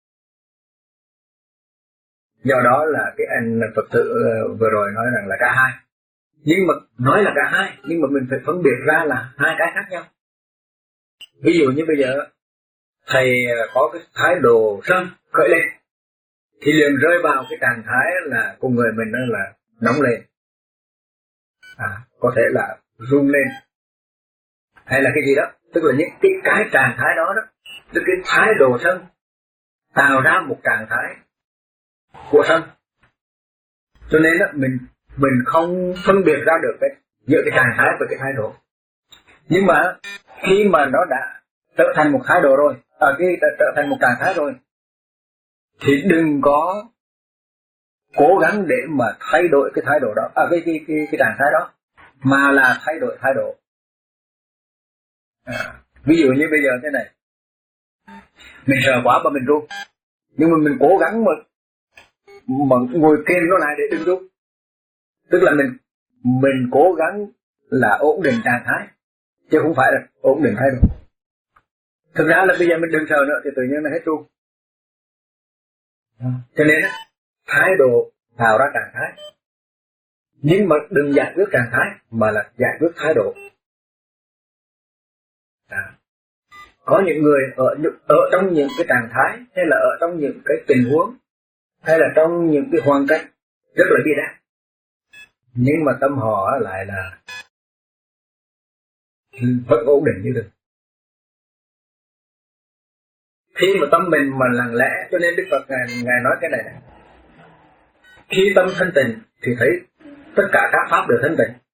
Speaker 1: Do đó là cái anh Phật tử vừa rồi nói rằng là cả hai, nhưng mà nói là cả hai, nhưng mà mình phải phân biệt ra là hai cái khác nhau. Ví dụ như bây giờ thầy có cái thái độ sân khởi lên, thì liền rơi vào cái trạng thái là con người mình là nóng lên, à, có thể là run lên, hay là cái gì đó, tức là những cái cái trạng thái đó đó, tức cái thái độ sân tạo ra một trạng thái của sân. Cho nên đó, mình mình không phân biệt ra được cái giữa cái trạng thái và cái thái độ. Nhưng mà khi mà nó đã trở thành một thái độ rồi, à, khi đã trở thành một trạng thái rồi, thì đừng có cố gắng để mà thay đổi cái thái độ đó, à, cái cái cái, cái trạng thái đó, mà là thay đổi thái độ. À, ví dụ như bây giờ thế này, mình sợ quá mà mình run, nhưng mà mình cố gắng mà, mà ngồi kìm nó lại để đừng run, tức là mình mình cố gắng là ổn định trạng thái, chứ không phải là ổn định thái độ. Thực ra là bây giờ mình đừng sợ nữa thì tự nhiên nó hết run. Cho nên thái độ tạo ra trạng thái, nhưng mà đừng giải quyết trạng thái mà là giải quyết thái độ. À, có những người ở ở trong những cái trạng thái, hay là ở trong những cái tình huống, hay là trong những cái hoàn cảnh rất là bi đát, nhưng mà tâm họ lại là vẫn ổn định như được. Khi mà tâm mình mà lặng lẽ, cho nên Đức Phật ngài, ngài nói cái này này, khi tâm thanh tịnh thì thấy tất cả các pháp đều thanh tịnh.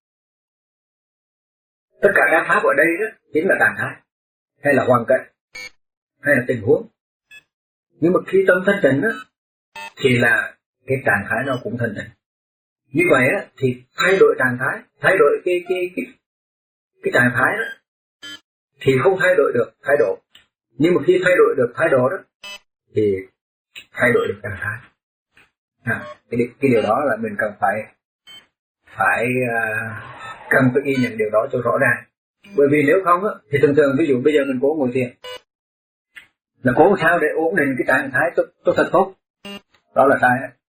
Speaker 1: Tất cả các pháp ở đây đó chính là trạng thái, hay là hoàn cảnh, hay là tình huống. Nhưng mà khi tâm thanh tịnh đó, thì là cái trạng thái nó cũng thanh tịnh. Như vậy á, thì thay đổi trạng thái, thay đổi cái cái cái cái trạng thái đó, thì không thay đổi được thái độ. Nhưng mà khi thay đổi được thái độ đó, thì thay đổi được trạng thái. À, cái, cái điều đó là mình cần phải phải uh, cần phải ghi nhận điều đó cho rõ ràng. Bởi vì nếu không á, thì thường thường ví dụ bây giờ mình cố ngồi thiền, là cố sao để ổn định cái trạng thái cho, cho thật tốt, đó là sai á.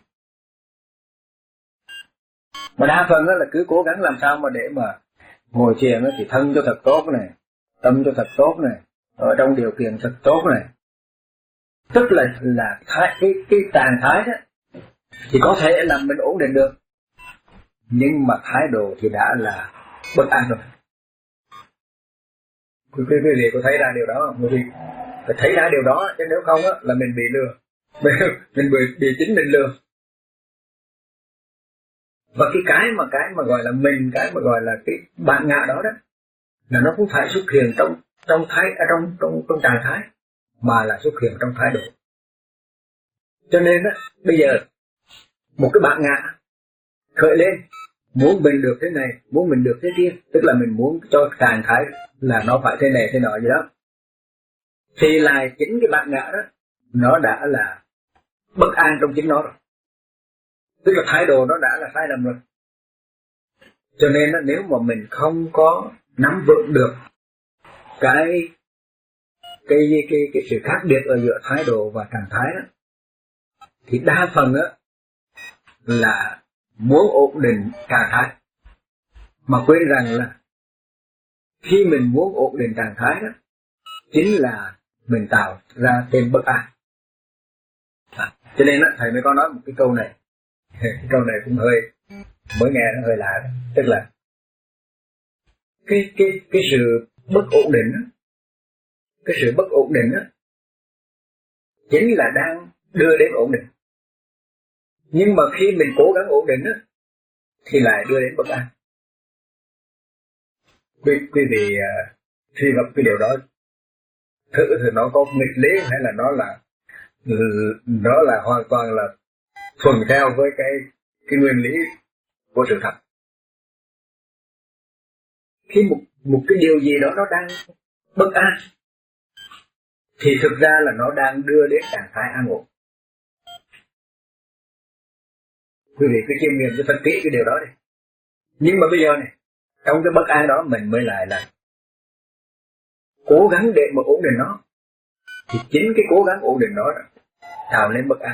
Speaker 1: Mà đa phần á là cứ cố gắng làm sao mà để mà ngồi thiền á thì thân cho thật tốt này, tâm cho thật tốt này, ở trong điều kiện thật tốt này, tức là là thái, cái cái trạng thái đó thì có thể làm mình ổn định được, nhưng mà thái độ thì đã là bất an rồi. Quý vị có thấy ra điều đó không? Bởi vì phải thấy ra điều đó, chứ nếu không á là mình bị lừa, mình bị, bị chính mình lừa. Và cái cái mà cái mà gọi là mình, cái mà gọi là cái bản ngã đó đó, là nó cũng phải xuất hiện trong trong thái ở trong trong trong trạng thái, mà là xuất hiện trong thái độ. Cho nên á, bây giờ một cái bản ngã khởi lên, muốn mình được thế này, muốn mình được thế kia, tức là mình muốn cho trạng thái là nó phải thế này thế nọ gì đó, thì lại chính cái bản ngã đó nó đã là bất an trong chính nó rồi, tức là thái độ nó đã là sai lầm rồi. Cho nên đó, nếu mà mình không có nắm vững được cái cái cái cái sự khác biệt ở giữa thái độ và trạng thái đó, thì đa phần đó là muốn ổn định trạng thái mà quên rằng là khi mình muốn ổn định trạng thái đó chính là mình tạo ra thêm bất an. À, cho nên đó, thầy mới có nói một cái câu này, cái câu này cũng hơi mới nghe nó hơi lạ đó. Tức là cái cái cái sự bất ổn định đó, cái sự bất ổn định đó chính là đang đưa đến ổn định, nhưng mà khi mình cố gắng ổn định đó thì lại đưa đến bất an. Quý, quý vị uh, suy ngẫm cái điều đó thử, thì nó có nghịch lý hay là nó là nó là hoàn toàn là thuần theo với cái cái nguyên lý của sự thật. Khi một một cái điều gì đó nó đang bất an thì thực ra là nó đang đưa đến trạng thái an ổn. Quý vị cứ chiêm nghiệm cho thật kỹ cái điều đó đi. Nhưng mà bây giờ này, trong cái bất an đó mình mới lại là cố gắng để mà ổn định nó, thì chính cái cố gắng ổn định nó tạo nên bất an,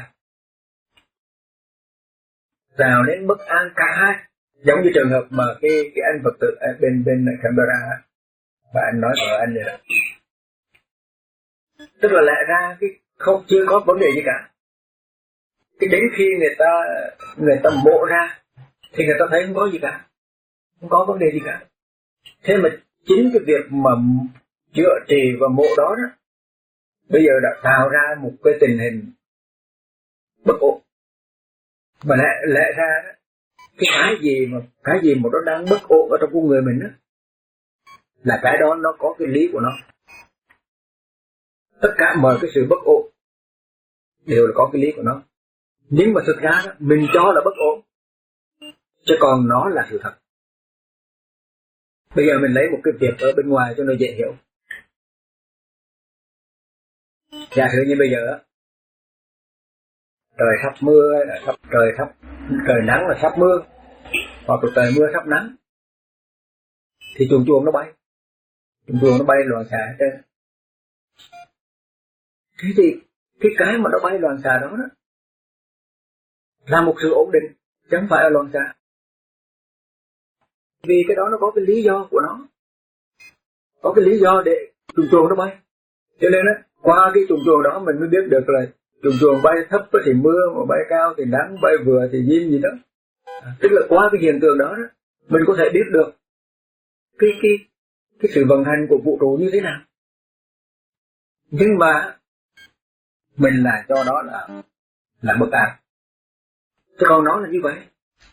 Speaker 1: tạo nên bất an cả hai. Giống như trường hợp mà cái cái anh Phật tử ở bên bên Canberra và anh nói vợ anh vậy đó, tức là lẽ ra cái không chưa có vấn đề gì cả, cái đến khi người ta người ta mộ ra thì người ta thấy không có gì cả, không có vấn đề gì cả. Thế mà chính cái việc mà chữa trị và mộ đó đó bây giờ đã tạo ra một cái tình hình bất ổn. Mà lẽ, lẽ ra đó, cái cái gì mà cái gì mà nó đang bất ổn ở trong con người mình đó, là cái đó nó có cái lý của nó. Tất cả mọi cái sự bất ổn đều là có cái lý của nó, nhưng mà thực ra đó, mình cho là bất ổn, chứ còn nó là sự thật. Bây giờ mình lấy một cái việc ở bên ngoài cho nó dễ hiểu. Giả sử như bây giờ trời sắp mưa, sắp trời sắp trời nắng là sắp mưa, hoặc là trời mưa sắp nắng, thì chuồn chuồn nó bay, chuồn chuồn nó bay loạn xạ hết trơn. Thế thì cái cái mà nó bay loạn xạ đó đó là một sự ổn định, chứ không phải là loạn xạ. Vì cái đó nó có cái lý do của nó, có cái lý do để chuồn chuồn nó bay. Cho nên á, qua cái chuồn chuồn đó mình mới biết được là chuồn chuồn bay thấp thì mưa, mà bay cao thì nắng, bay vừa thì diêm gì đó. À, tức là qua cái hiện tượng đó, đó mình có thể biết được cái cái cái sự vận hành của vũ trụ như thế nào. Nhưng mà mình là cho đó là là bất an, chứ còn nó là như vậy.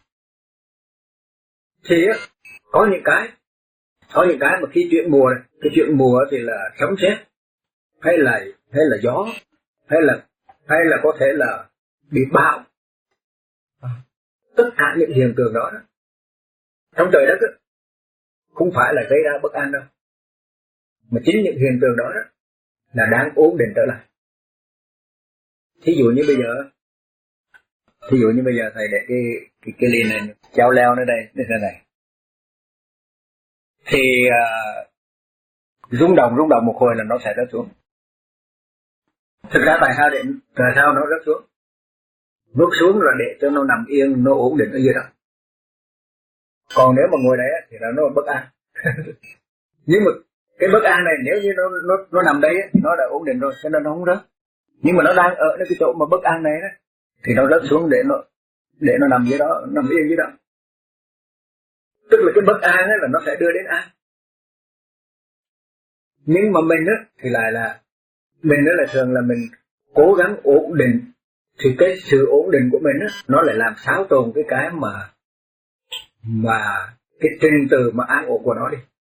Speaker 1: Thì á, có những cái có những cái mà khi chuyện mùa này, cái chuyện mùa thì là sấm sét, hay là hay là gió, hay là hay là có thể là bị bão. À, tất cả những hiện tượng đó, đó trong trời đất đó, không phải là gây ra bất an đâu, mà chính những hiện tượng đó, đó là đang ổn định trở lại. Thí dụ như bây giờ thí dụ như bây giờ thầy để cái cái cái ly này treo leo nơi đây, nơi đây này, thì uh, rung động rung động một hồi là nó sẽ rớt xuống. Thực ra tại sao để tại sao nó rớt xuống? Rớt xuống là để cho nó nằm yên, nó ổn định ở dưới đó. Còn nếu mà ngồi đấy thì là nó bất an. Nhưng mà cái bất an này nếu như nó nó nó nằm đây thì nó đã ổn định rồi, cho nên nó không rớt. Nhưng mà nó đang ở cái chỗ mà bất an này đó, thì nó rớt xuống để nó để nó nằm dưới đó, nằm yên dưới đó. Tức là cái bất an ấy là nó sẽ đưa đến an. Nhưng mà mình á thì lại là mình đó là thường là mình cố gắng ổn định, thì cái sự ổn định của mình á, nó lại làm xáo trộn cái cái mà mà cái trình tự mà an ổn của nó đi.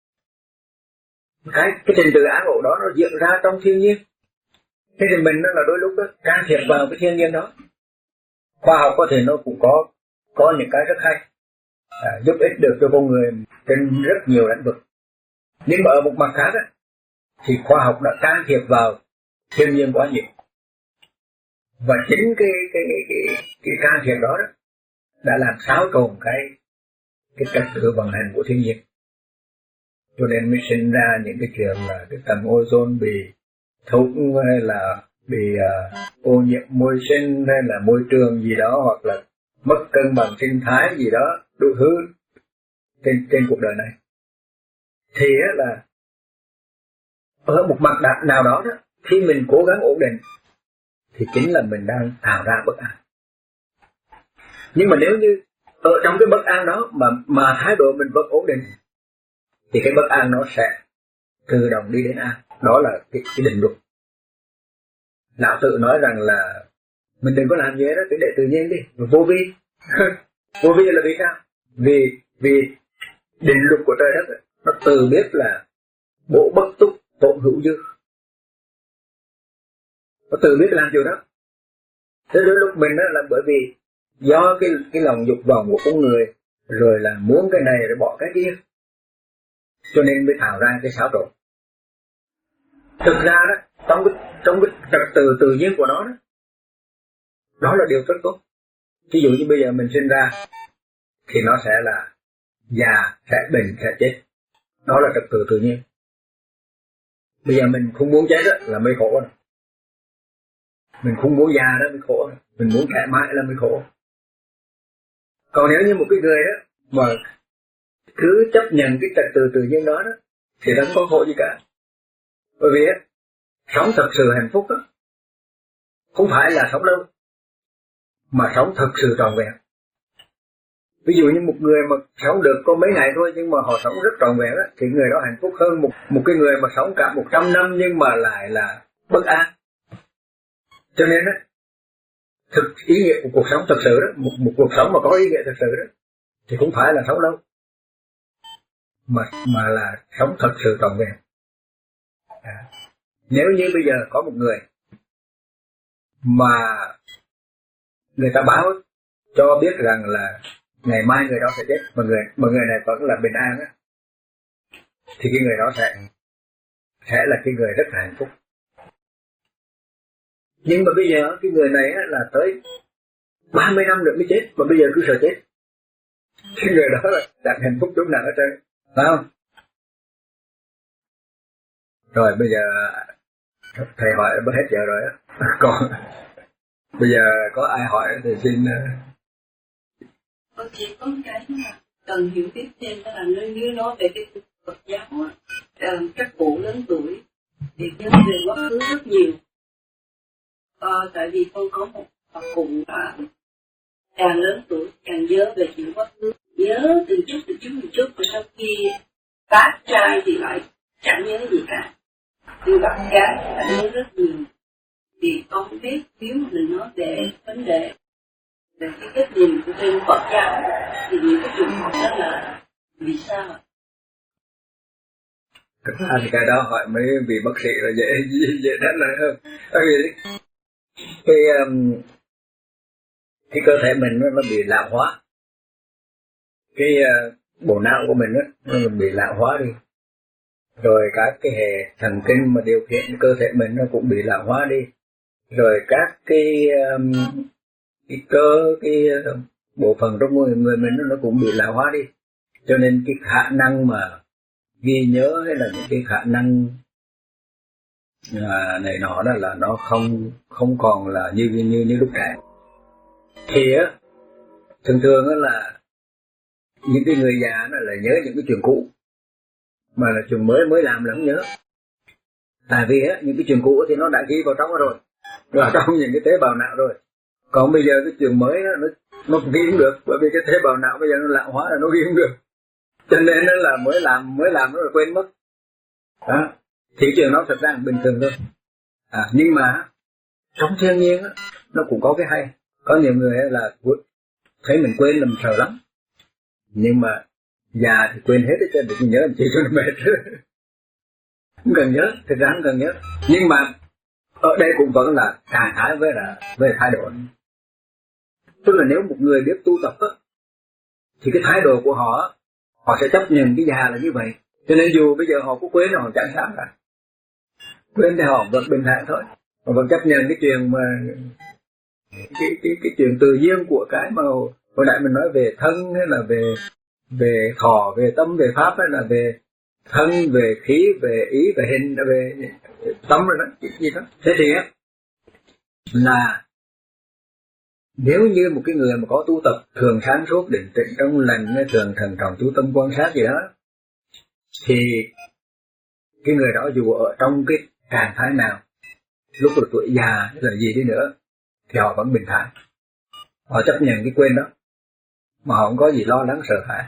Speaker 1: Cái cái trình tự an ổn đó nó diễn ra trong thiên nhiên. Thế thì mình đó là đôi lúc đó can thiệp vào cái thiên nhiên đó. Khoa học có thể nó cũng có có những cái rất hay, à, giúp ích được cho con người trên rất nhiều lĩnh vực. Nhưng mà ở một mặt khác á, thì khoa học đã can thiệp vào thiên nhiên quá nhiều. Và chính cái cái cái cái, cái can thiệp đó, đó đã làm xáo trộn cái cái trật tự vận hành của thiên nhiên. Cho nên mới sinh ra những cái chuyện là cái tầng ozone bị thủng, hay là bị uh, ô nhiễm môi sinh, hay là môi trường gì đó, hoặc là mất cân bằng sinh thái gì đó đủ thứ trên trên cuộc đời này. Thì á, là ở một mặt nào đó, đó khi mình cố gắng ổn định thì chính là mình đang tạo ra bất an. Nhưng mà nếu như ở trong cái bất an đó mà mà thái độ mình vẫn ổn định, thì cái bất an nó sẽ tự động đi đến an. Đó là cái, cái định luật. Lão tự nói rằng là mình đừng có làm gì đó, cứ để tự nhiên đi, vô vi. Vô vi là vì sao? Vì vì định luật của trời đất nó tự biết là bộ bất túc tổn hữu dư, nó tự biết làm điều đó. Thế đến lúc mình đó là bởi vì do cái cái lòng dục vọng của con người, rồi là muốn cái này rồi bỏ cái kia, cho nên mới tạo ra cái xáo trộn. Thực ra đó, trong cái trong cái trật tự tự nhiên của nó đó, đó là điều rất tốt. Ví dụ như bây giờ mình sinh ra thì nó sẽ là già, sẽ bệnh, sẽ chết. Đó là trật tự tự nhiên. Bây giờ mình không muốn chết đó, là mới khổ rồi. Mình không muốn già đó mới khổ rồi. Mình muốn trẻ mãi là mới khổ. Còn nếu như một cái người đó mà cứ chấp nhận cái trật tự tự nhiên đó, đó thì nó không có khổ gì cả. Bởi vì á, sống thật sự hạnh phúc đó không phải là sống lâu, mà sống thật sự trọn vẹn. Ví dụ như một người mà sống được có mấy ngày thôi, nhưng mà họ sống rất trọn vẹn đó, thì người đó hạnh phúc hơn một một cái người mà sống cả một trăm năm nhưng mà lại là bất an. Cho nên đó, thực ý nghĩa của cuộc sống thật sự đó, một, một cuộc sống mà có ý nghĩa thật sự đó, thì cũng phải là sống lâu, mà mà là sống thật sự trọn vẹn. À, nếu như bây giờ có một người mà người ta báo cho biết rằng là ngày mai người đó sẽ chết, mà người mà người này vẫn là bình an á, thì cái người đó sẽ sẽ là cái người rất là hạnh phúc. Nhưng mà bây giờ cái người này á, là tới ba mươi năm nữa mới chết, mà bây giờ cứ sợ chết, cái người đó là đang hạnh phúc lúc nào hết trơn, phải không? Rồi bây giờ thầy hỏi hết giờ rồi á. Còn bây giờ có ai hỏi thì xin.
Speaker 2: Có chỉ có cái mà cần hiểu biết thêm, đó là nếu như nói về cái Phật giáo á, các cụ lớn tuổi thì nhớ về quá khứ rất nhiều. Ờ, tại vì con có một bà cụ là càng lớn tuổi càng nhớ về chuyện quá khứ, nhớ từng chút từng chút từng chút, và sau khi bác trai thì lại chẳng nhớ gì cả, nhưng bác gái thì lại nhớ rất nhiều. Thì con không biết nếu mà mình nói về vấn đề về cái cách nhìn của trên Phật giáo thì những cái trường hợp đó là vì sao ạ?
Speaker 1: Thực ra thì cái đó hỏi mấy vị bác sĩ là dễ dễ trả lời hơn. Bởi vì cái um, cái cơ thể mình nó, nó bị lão hóa, cái uh, bộ não của mình đó, nó bị lão hóa đi, rồi các cái hệ thần kinh mà điều khiển cơ thể mình nó cũng bị lão hóa đi, rồi các cái um, cái cơ, cái uh, bộ phận trong người người mình nó cũng bị lão hóa đi, cho nên cái khả năng mà ghi nhớ hay là những cái khả năng à, này nọ đó là nó không không còn là như như như lúc trẻ. Thì á, thường thường á là những cái người già nó là nhớ những cái chuyện cũ, mà là chuyện mới mới làm là không nhớ. Tại vì á, những cái chuyện cũ thì nó đã ghi vào trong rồi, vào trong những cái tế bào não rồi. Còn bây giờ cái chuyện mới á, nó nó ghi không được, bởi vì cái tế bào não bây giờ nó lão hóa là nó ghi không được. Cho nên nó là mới làm mới làm nó là quên mất. Đó. Thì chuyện nó thật ra bình thường thôi. À, nhưng mà trong thiên nhiên á, nó cũng có cái hay. Có nhiều người là thấy mình quên là mình sợ lắm, nhưng mà già thì quên hết hết trơn, đừng nhớ làm chi cho nó mệt. Không cần nhớ, thực ra không cần nhớ. Nhưng mà ở đây cũng vẫn là trạng thái với là với thái độ. Tức là nếu một người biết tu tập á, thì cái thái độ của họ, họ sẽ chấp nhận cái già là như vậy. Cho nên dù bây giờ họ có quên họ chẳng sao cả, quên thì họ vẫn bình thản thôi, họ vẫn chấp nhận cái chuyện mà cái cái cái chuyện tự nhiên của cái mà hồi nãy mình nói về thân hay là về về thọ, về tâm, về pháp, hay là về thân, về khí, về ý, về hình, về tâm rồi đó, cái gì đó. Thế thì á là nếu như một cái người mà có tu tập thường sáng suốt, định tĩnh trong lành, thường thần trọng chú tâm quan sát gì đó, thì cái người đó dù ở trong cái trạng thái nào, lúc là tuổi già hay là gì đi nữa, thì họ vẫn bình thản, họ chấp nhận cái quên đó mà họ không có gì lo lắng sợ hãi.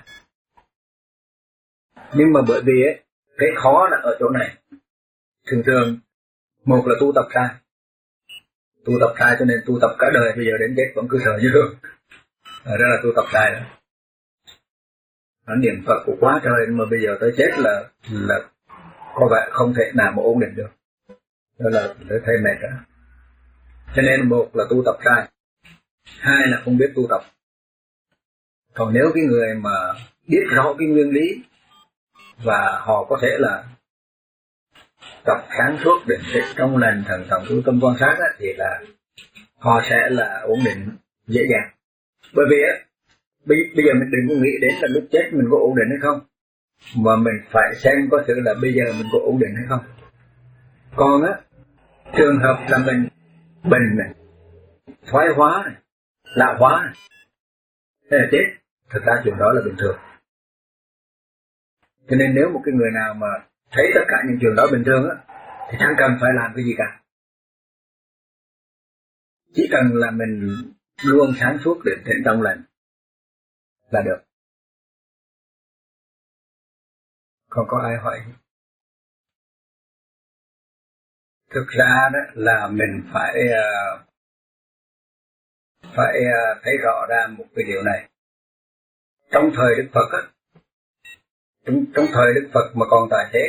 Speaker 1: Nhưng mà bởi vì ấy, cái khó là ở chỗ này, thường thường một là tu tập sai, tu tập sai cho nên tu tập cả đời bây giờ đến chết vẫn cứ sợ như thường. Ở đó là tu tập sai rồi. Nó niệm Phật của quá trời mà bây giờ tới chết là là có vẻ không thể nào mà ổn định được. Đó là để thấy mệt đó. Cho nên một là tu tập sai, hai là không biết tu tập. Còn nếu cái người mà biết rõ cái nguyên lý và họ có thể là tập sáng suốt, định tĩnh trong lành, thần trọng chú tâm quan sát á, thì là họ sẽ là ổn định dễ dàng. Bởi vì á, bây, bây giờ mình đừng có nghĩ đến là lúc chết mình có ổn định hay không, mà mình phải xem có sự là bây giờ mình có ổn định hay không. Còn á, trường hợp là mình bệnh này, thoái hóa này, lão hóa này, hay là chết, thực ra chuyện đó là bình thường. Cho nên nếu một cái người nào mà thấy tất cả những chuyện đó bình thường á, thì chẳng cần phải làm cái gì cả. Chỉ cần là mình luôn sáng suốt, định tĩnh trong lành là được. Còn có ai hỏi? Thực ra đó là mình phải uh, phải uh, thấy rõ ra một cái điều này. Trong thời Đức Phật á, trong, trong thời Đức Phật mà còn tại thế,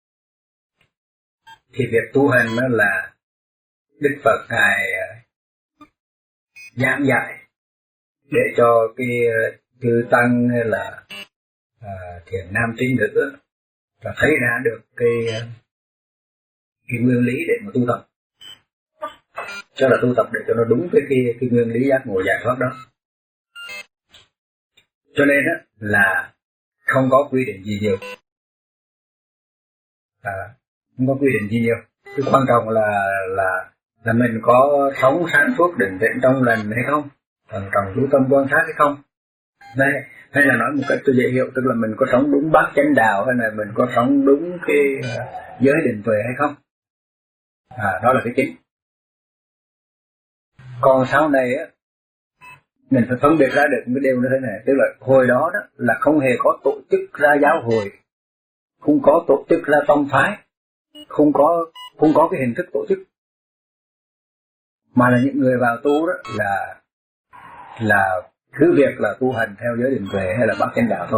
Speaker 1: thì việc tu hành đó là Đức Phật Ngài uh, giảng dạy để cho cái uh, chư tăng hay là uh, thiền nam tín nữ là thấy ra được cái uh, cái nguyên lý để mà tu tập, cho là tu tập để cho nó đúng với cái cái nguyên lý giác ngộ giải thoát đó. Cho nên á là không có quy định gì nhiều, à, không có quy định gì nhiều. Cái quan trọng là là là mình có sống sáng suốt, định tĩnh trong lành hay không, thần trọng chú tâm quan sát hay không. Đây, hay là nói một cách tôi dễ hiểu, tức là mình có sống đúng bát chánh đạo, hay là mình có sống đúng cái uh, giới định tuệ hay không. À, đó là cái chính. Còn sau này á, mình phải phân biệt ra được cái điều như thế này, tức là hồi đó đó là không hề có tổ chức ra giáo hội, không có tổ chức ra tông phái, không có không có cái hình thức tổ chức, mà là những người vào tu đó là là cứ việc là tu hành theo giới định tuệ hay là bát chánh đạo thôi.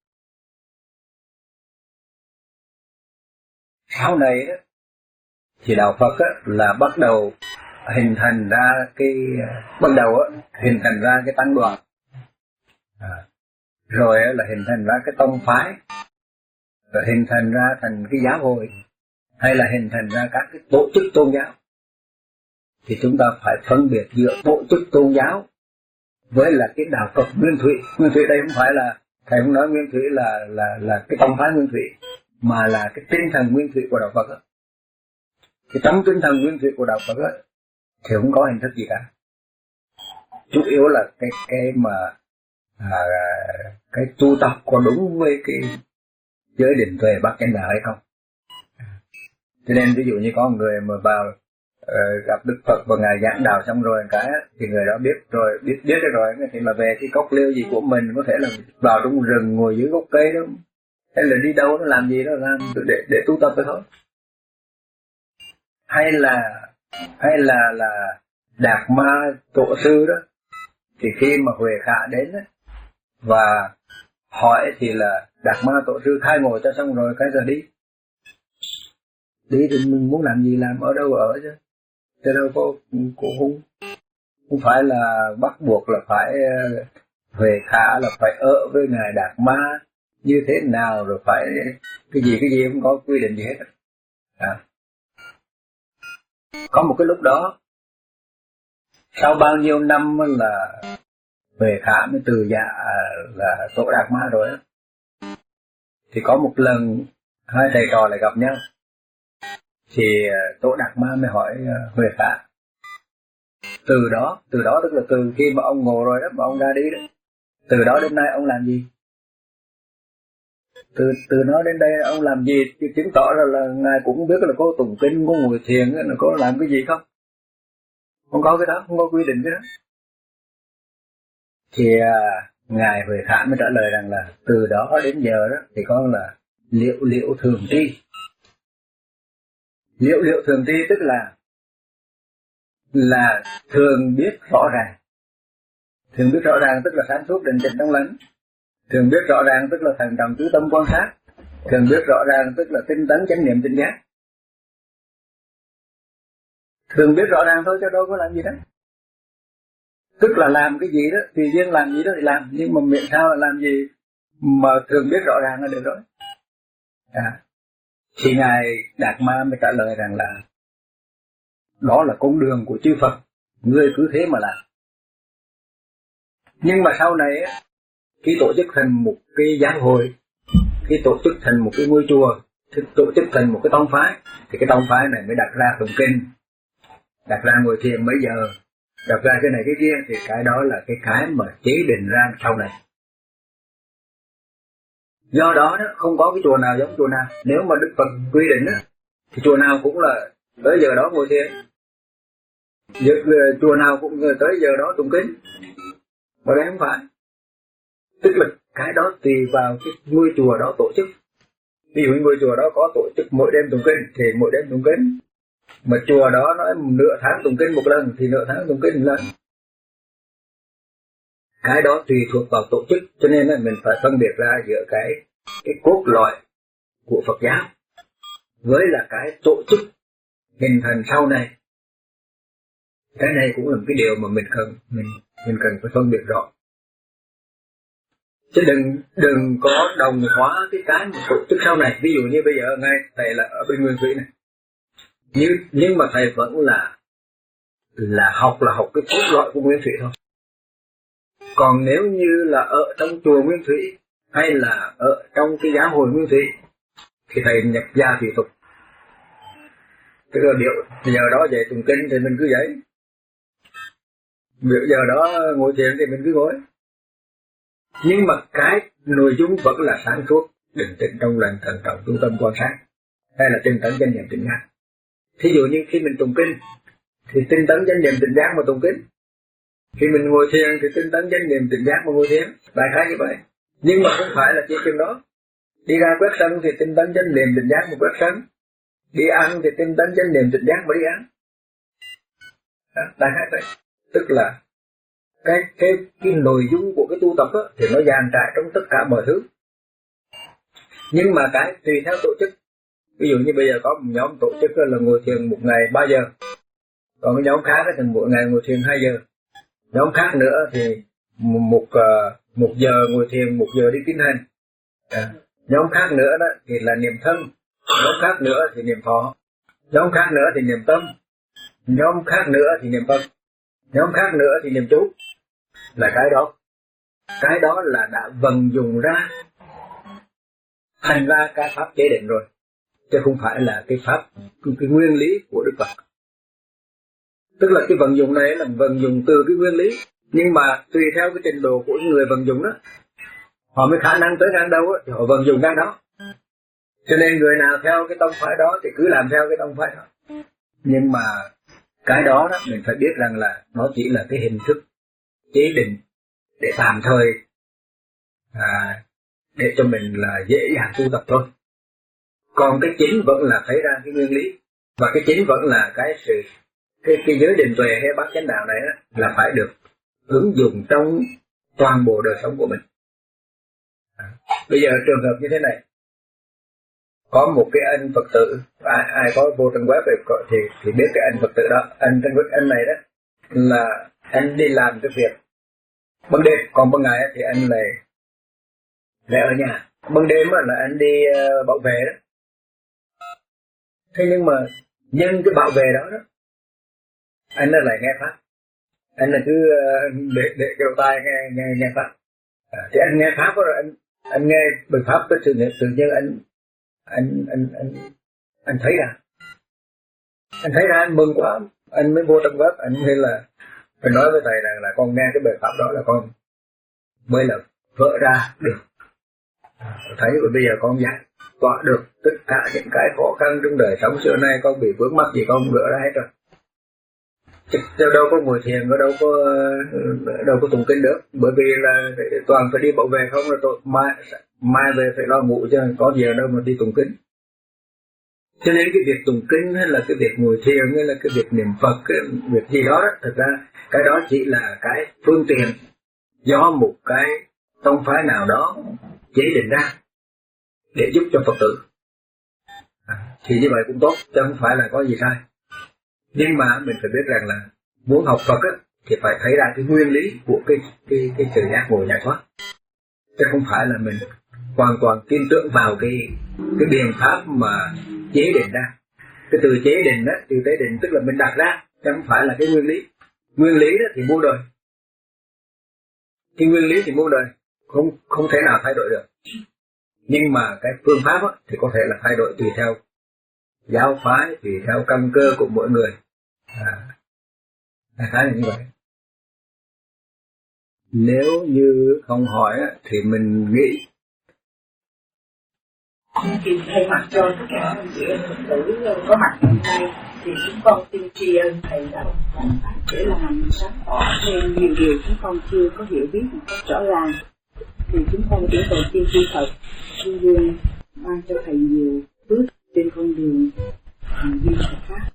Speaker 1: Sau này đó thì đạo Phật á, là bắt đầu hình thành ra cái bắt đầu á, hình thành ra cái tăng đoàn, à, rồi á, là hình thành ra cái tông phái, rồi hình thành ra thành cái giáo hội, hay là hình thành ra các cái tổ chức tôn giáo. Thì chúng ta phải phân biệt giữa tổ chức tôn giáo với là cái đạo Phật nguyên thủy. Nguyên thủy đây không phải là thầy không nói nguyên thủy là là là cái tông phái nguyên thủy, mà là cái tinh thần nguyên thủy của đạo Phật đó. Cái tấm tinh thần nguyên thủy của đạo Phật đó, thì không có hình thức gì cả. Chủ yếu là cái cái mà à, cái tu tập có đúng với cái giới định tuệ bát chánh đạo hay không. Cho nên ví dụ như có người mà vào uh, gặp Đức Phật và ngài giảng đạo xong rồi cái thì người đó biết rồi biết biết rồi thì là về cái cốc liêu gì của mình, có thể là vào trong rừng ngồi dưới gốc cây đó, hay là đi đâu nó làm gì đó làm để để tu tập thôi. Hay là hay là là Đạt Ma tổ sư đó, thì khi mà Huệ Khả đến đó, và hỏi thì là Đạt Ma tổ sư khai ngộ cho xong rồi cái giờ đi. Đi thì mình muốn làm gì làm, ở đâu ở chứ. Chứ đâu có, cũng không, không phải là bắt buộc là phải Huệ Khả là phải ở với ngài Đạt Ma như thế nào, rồi phải cái gì cái gì không có quy định gì hết. À. Có một cái lúc đó, sau bao nhiêu năm là Huệ Khả mới từ dạ là Tổ Đạt Ma rồi á, thì có một lần hai thầy trò lại gặp nhau, thì Tổ Đạt Ma mới hỏi Huệ Khả. Từ đó, từ đó tức là từ khi mà ông ngộ rồi đó, mà ông ra đi đó, từ đó đến nay ông làm gì? Từ từ nó đến đây ông làm gì? Thì chứng tỏ ra là ngài cũng biết là có tụng kinh, có ngồi thiền, là có làm cái gì không? Không có cái đó, không có quy định cái đó. Thì à, ngài Huệ Khả mới trả lời rằng là từ đó đến giờ đó thì con là liệu liệu thường tri. Liệu liệu thường tri tức là là thường biết rõ ràng. Thường biết rõ ràng tức là sáng suốt định tĩnh trong lành. Thường biết rõ ràng tức là thần trọng chú tâm quan sát. Thường biết rõ ràng tức là tinh tấn chánh niệm tỉnh giác. Thường biết rõ ràng thôi chứ đâu có làm gì đó. Tức là làm cái gì đó, tùy duyên làm gì đó thì làm, nhưng mà miệng sao là làm gì mà thường biết rõ ràng là được rồi. À. Thì ngài Đạt Ma mới trả lời rằng là đó là con đường của chư Phật, ngươi cứ thế mà làm. Nhưng mà sau này á, khi tổ chức thành một cái giáo hội, khi tổ chức thành một cái ngôi chùa, khi tổ chức thành một cái tông phái, thì cái tông phái này mới đặt ra tụng kinh, đặt ra ngồi thiền mấy giờ, đặt ra cái này cái kia, thì cái đó là cái cái mà chế định ra sau này. Do đó đó, không có cái chùa nào giống chùa nào. Nếu mà Đức Phật quy định á, thì chùa nào cũng là tới giờ đó ngồi thiền, chùa nào cũng tới giờ đó tụng kinh. Mà đây không phải. Tức là cái đó tùy vào cái ngôi chùa đó tổ chức. Ví dụ ngôi chùa đó có tổ chức mỗi đêm tụng kinh thì mỗi đêm tụng kinh. Mà chùa đó nói nửa tháng tụng kinh một lần thì nửa tháng tụng kinh một lần. Cái đó tùy thuộc vào tổ chức, cho nên là mình phải phân biệt ra giữa cái cái cốt lõi của Phật giáo với là cái tổ chức hình thành sau này. Cái này cũng là một cái điều mà mình cần mình mình cần phải phân biệt rõ. Chứ đừng đừng có đồng hóa cái cái mà tổ chức sau này. Ví dụ như bây giờ ngay thầy là ở bên Nguyên Thủy này, nhưng nhưng mà thầy vẫn là là học là học cái cốt lõi của Nguyên Thủy thôi. Còn nếu như là ở trong chùa Nguyên Thủy hay là ở trong cái giáo hội Nguyên Thủy thì thầy nhập gia tùy tục. Tức là điều giờ đó dạy tụng kinh thì mình cứ dạy, việc giờ đó ngồi thiền thì mình cứ ngồi. Nhưng mà cái nội dung vẫn là sáng suốt, định tĩnh trong lành, thận trọng trung tâm quan sát, hay là tinh tấn chánh niệm tỉnh giác. Thí dụ như khi mình tụng kinh thì tinh tấn chánh niệm tỉnh giác mà tụng kinh. Khi mình ngồi thiền thì tinh tấn chánh niệm tỉnh giác mà ngồi thiền, đại khái như vậy. Nhưng mà không phải là chỉ chừng đó. Đi ra quét sân thì tinh tấn chánh niệm tỉnh giác mà quét sân. Đi ăn thì tinh tấn chánh niệm tỉnh giác mà đi ăn. Đó, đại khái vậy. Tức là cái cái cái nội dung của cái tu tập á, thì nó dàn trải trong tất cả mọi thứ. Nhưng mà cái tùy theo tổ chức. Ví dụ như bây giờ có một nhóm tổ chức là ngồi thiền một ngày ba giờ, còn cái nhóm khác thì mỗi ngày ngồi thiền hai giờ. Nhóm khác nữa thì một một giờ ngồi thiền, một giờ đi kinh hành. À, nhóm khác nữa đó thì là niệm thân, nhóm khác nữa thì niệm thọ, nhóm khác nữa thì niệm tâm, nhóm khác nữa thì niệm Phật, nhóm khác nữa thì niệm chú. Là cái đó, cái đó là đã vận dụng ra thành ra cái pháp chế định rồi, chứ không phải là cái pháp cái, cái nguyên lý của Đức Phật. Tức là cái vận dụng này là vận dụng từ cái nguyên lý, nhưng mà tùy theo cái trình độ của người vận dụng đó, họ mới khả năng tới ngang đâu á, thì họ vận dụng ngang đó. Cho nên người nào theo cái tông phái đó thì cứ làm theo cái tông phái đó. Nhưng mà cái đó đó mình phải biết rằng là nó chỉ là cái hình thức chế định để tạm thời à, để cho mình là dễ dàng tu tập thôi. Còn cái chính vẫn là thấy ra cái nguyên lý, và cái chính vẫn là cái sự cái, cái giới định tuệ hay bát chánh đạo này á, là phải được ứng dụng trong toàn bộ đời sống của mình. À, bây giờ trường hợp như thế này, có một cái anh Phật tử, ai, ai có vô trang web thì thì biết cái anh Phật tử đó, anh trang web anh này đó là anh đi làm cái việc ban đêm, còn ban ngày thì anh lại lại ở nhà. Ban đêm là anh đi uh, bảo vệ đó. Thế nhưng mà nhân cái bảo vệ đó đó, anh nó lại nghe pháp, anh là cứ uh, để để cái đầu tai nghe nghe nghe pháp. À, thì anh nghe pháp rồi anh anh nghe bài pháp cái sự tự nhiên anh anh anh anh anh thấy ra, anh thấy ra anh mừng quá, anh mới vô trong web anh hay là phải nói với thầy rằng là con nghe cái bài pháp đó là con mới là vỡ ra được. À, thấy rồi bây giờ con giải tỏa được tất cả những cái khó khăn trong đời sống xưa nay, con bị vướng mắc gì con gỡ ra hết rồi. Chứ đâu có ngồi thiền, đâu có đâu có tụng kinh được, bởi vì là toàn phải đi bảo vệ không là tôi mai mai về phải lo ngủ chứ có giờ đâu mà đi tụng kinh. Cho nên cái việc tụng kinh hay là cái việc ngồi thiền hay là cái việc niệm Phật, cái việc gì đó, đó thật ra cái đó chỉ là cái phương tiện do một cái tông phái nào đó chế định ra để giúp cho Phật tử. À, thì như vậy cũng tốt, chứ không phải là có gì sai. Nhưng mà mình phải biết rằng là muốn học Phật á, thì phải thấy ra cái nguyên lý của cái cái cái sự giác ngộ giải thoát, chứ không phải là mình hoàn toàn tin tưởng vào cái cái biện pháp mà chế định ra. Cái từ chế định đó, từ chế định tức là mình đặt ra, chứ không phải là cái nguyên lý. Nguyên lý đó thì muôn đời, cái nguyên lý thì muôn đời, không không thể nào thay đổi được. Nhưng mà cái phương pháp đó, thì có thể là thay đổi tùy theo giáo phái, tùy theo căn cơ của mỗi người. À, đại khái là như vậy. Nếu như không hỏi thì mình nghĩ
Speaker 2: thì thay mặt cho tất cả anh chị em Phật tử có mặt hôm nay thì chúng con xin tri ân thầy đã giảng pháp để làm sáng tỏ thêm nhiều điều chúng con chưa có hiểu biết một cách rõ ràng. Thì chúng con chỉ cầu xin chư Phật luôn luôn mang cho thầy nhiều phước trên con đường hành vi Phật pháp.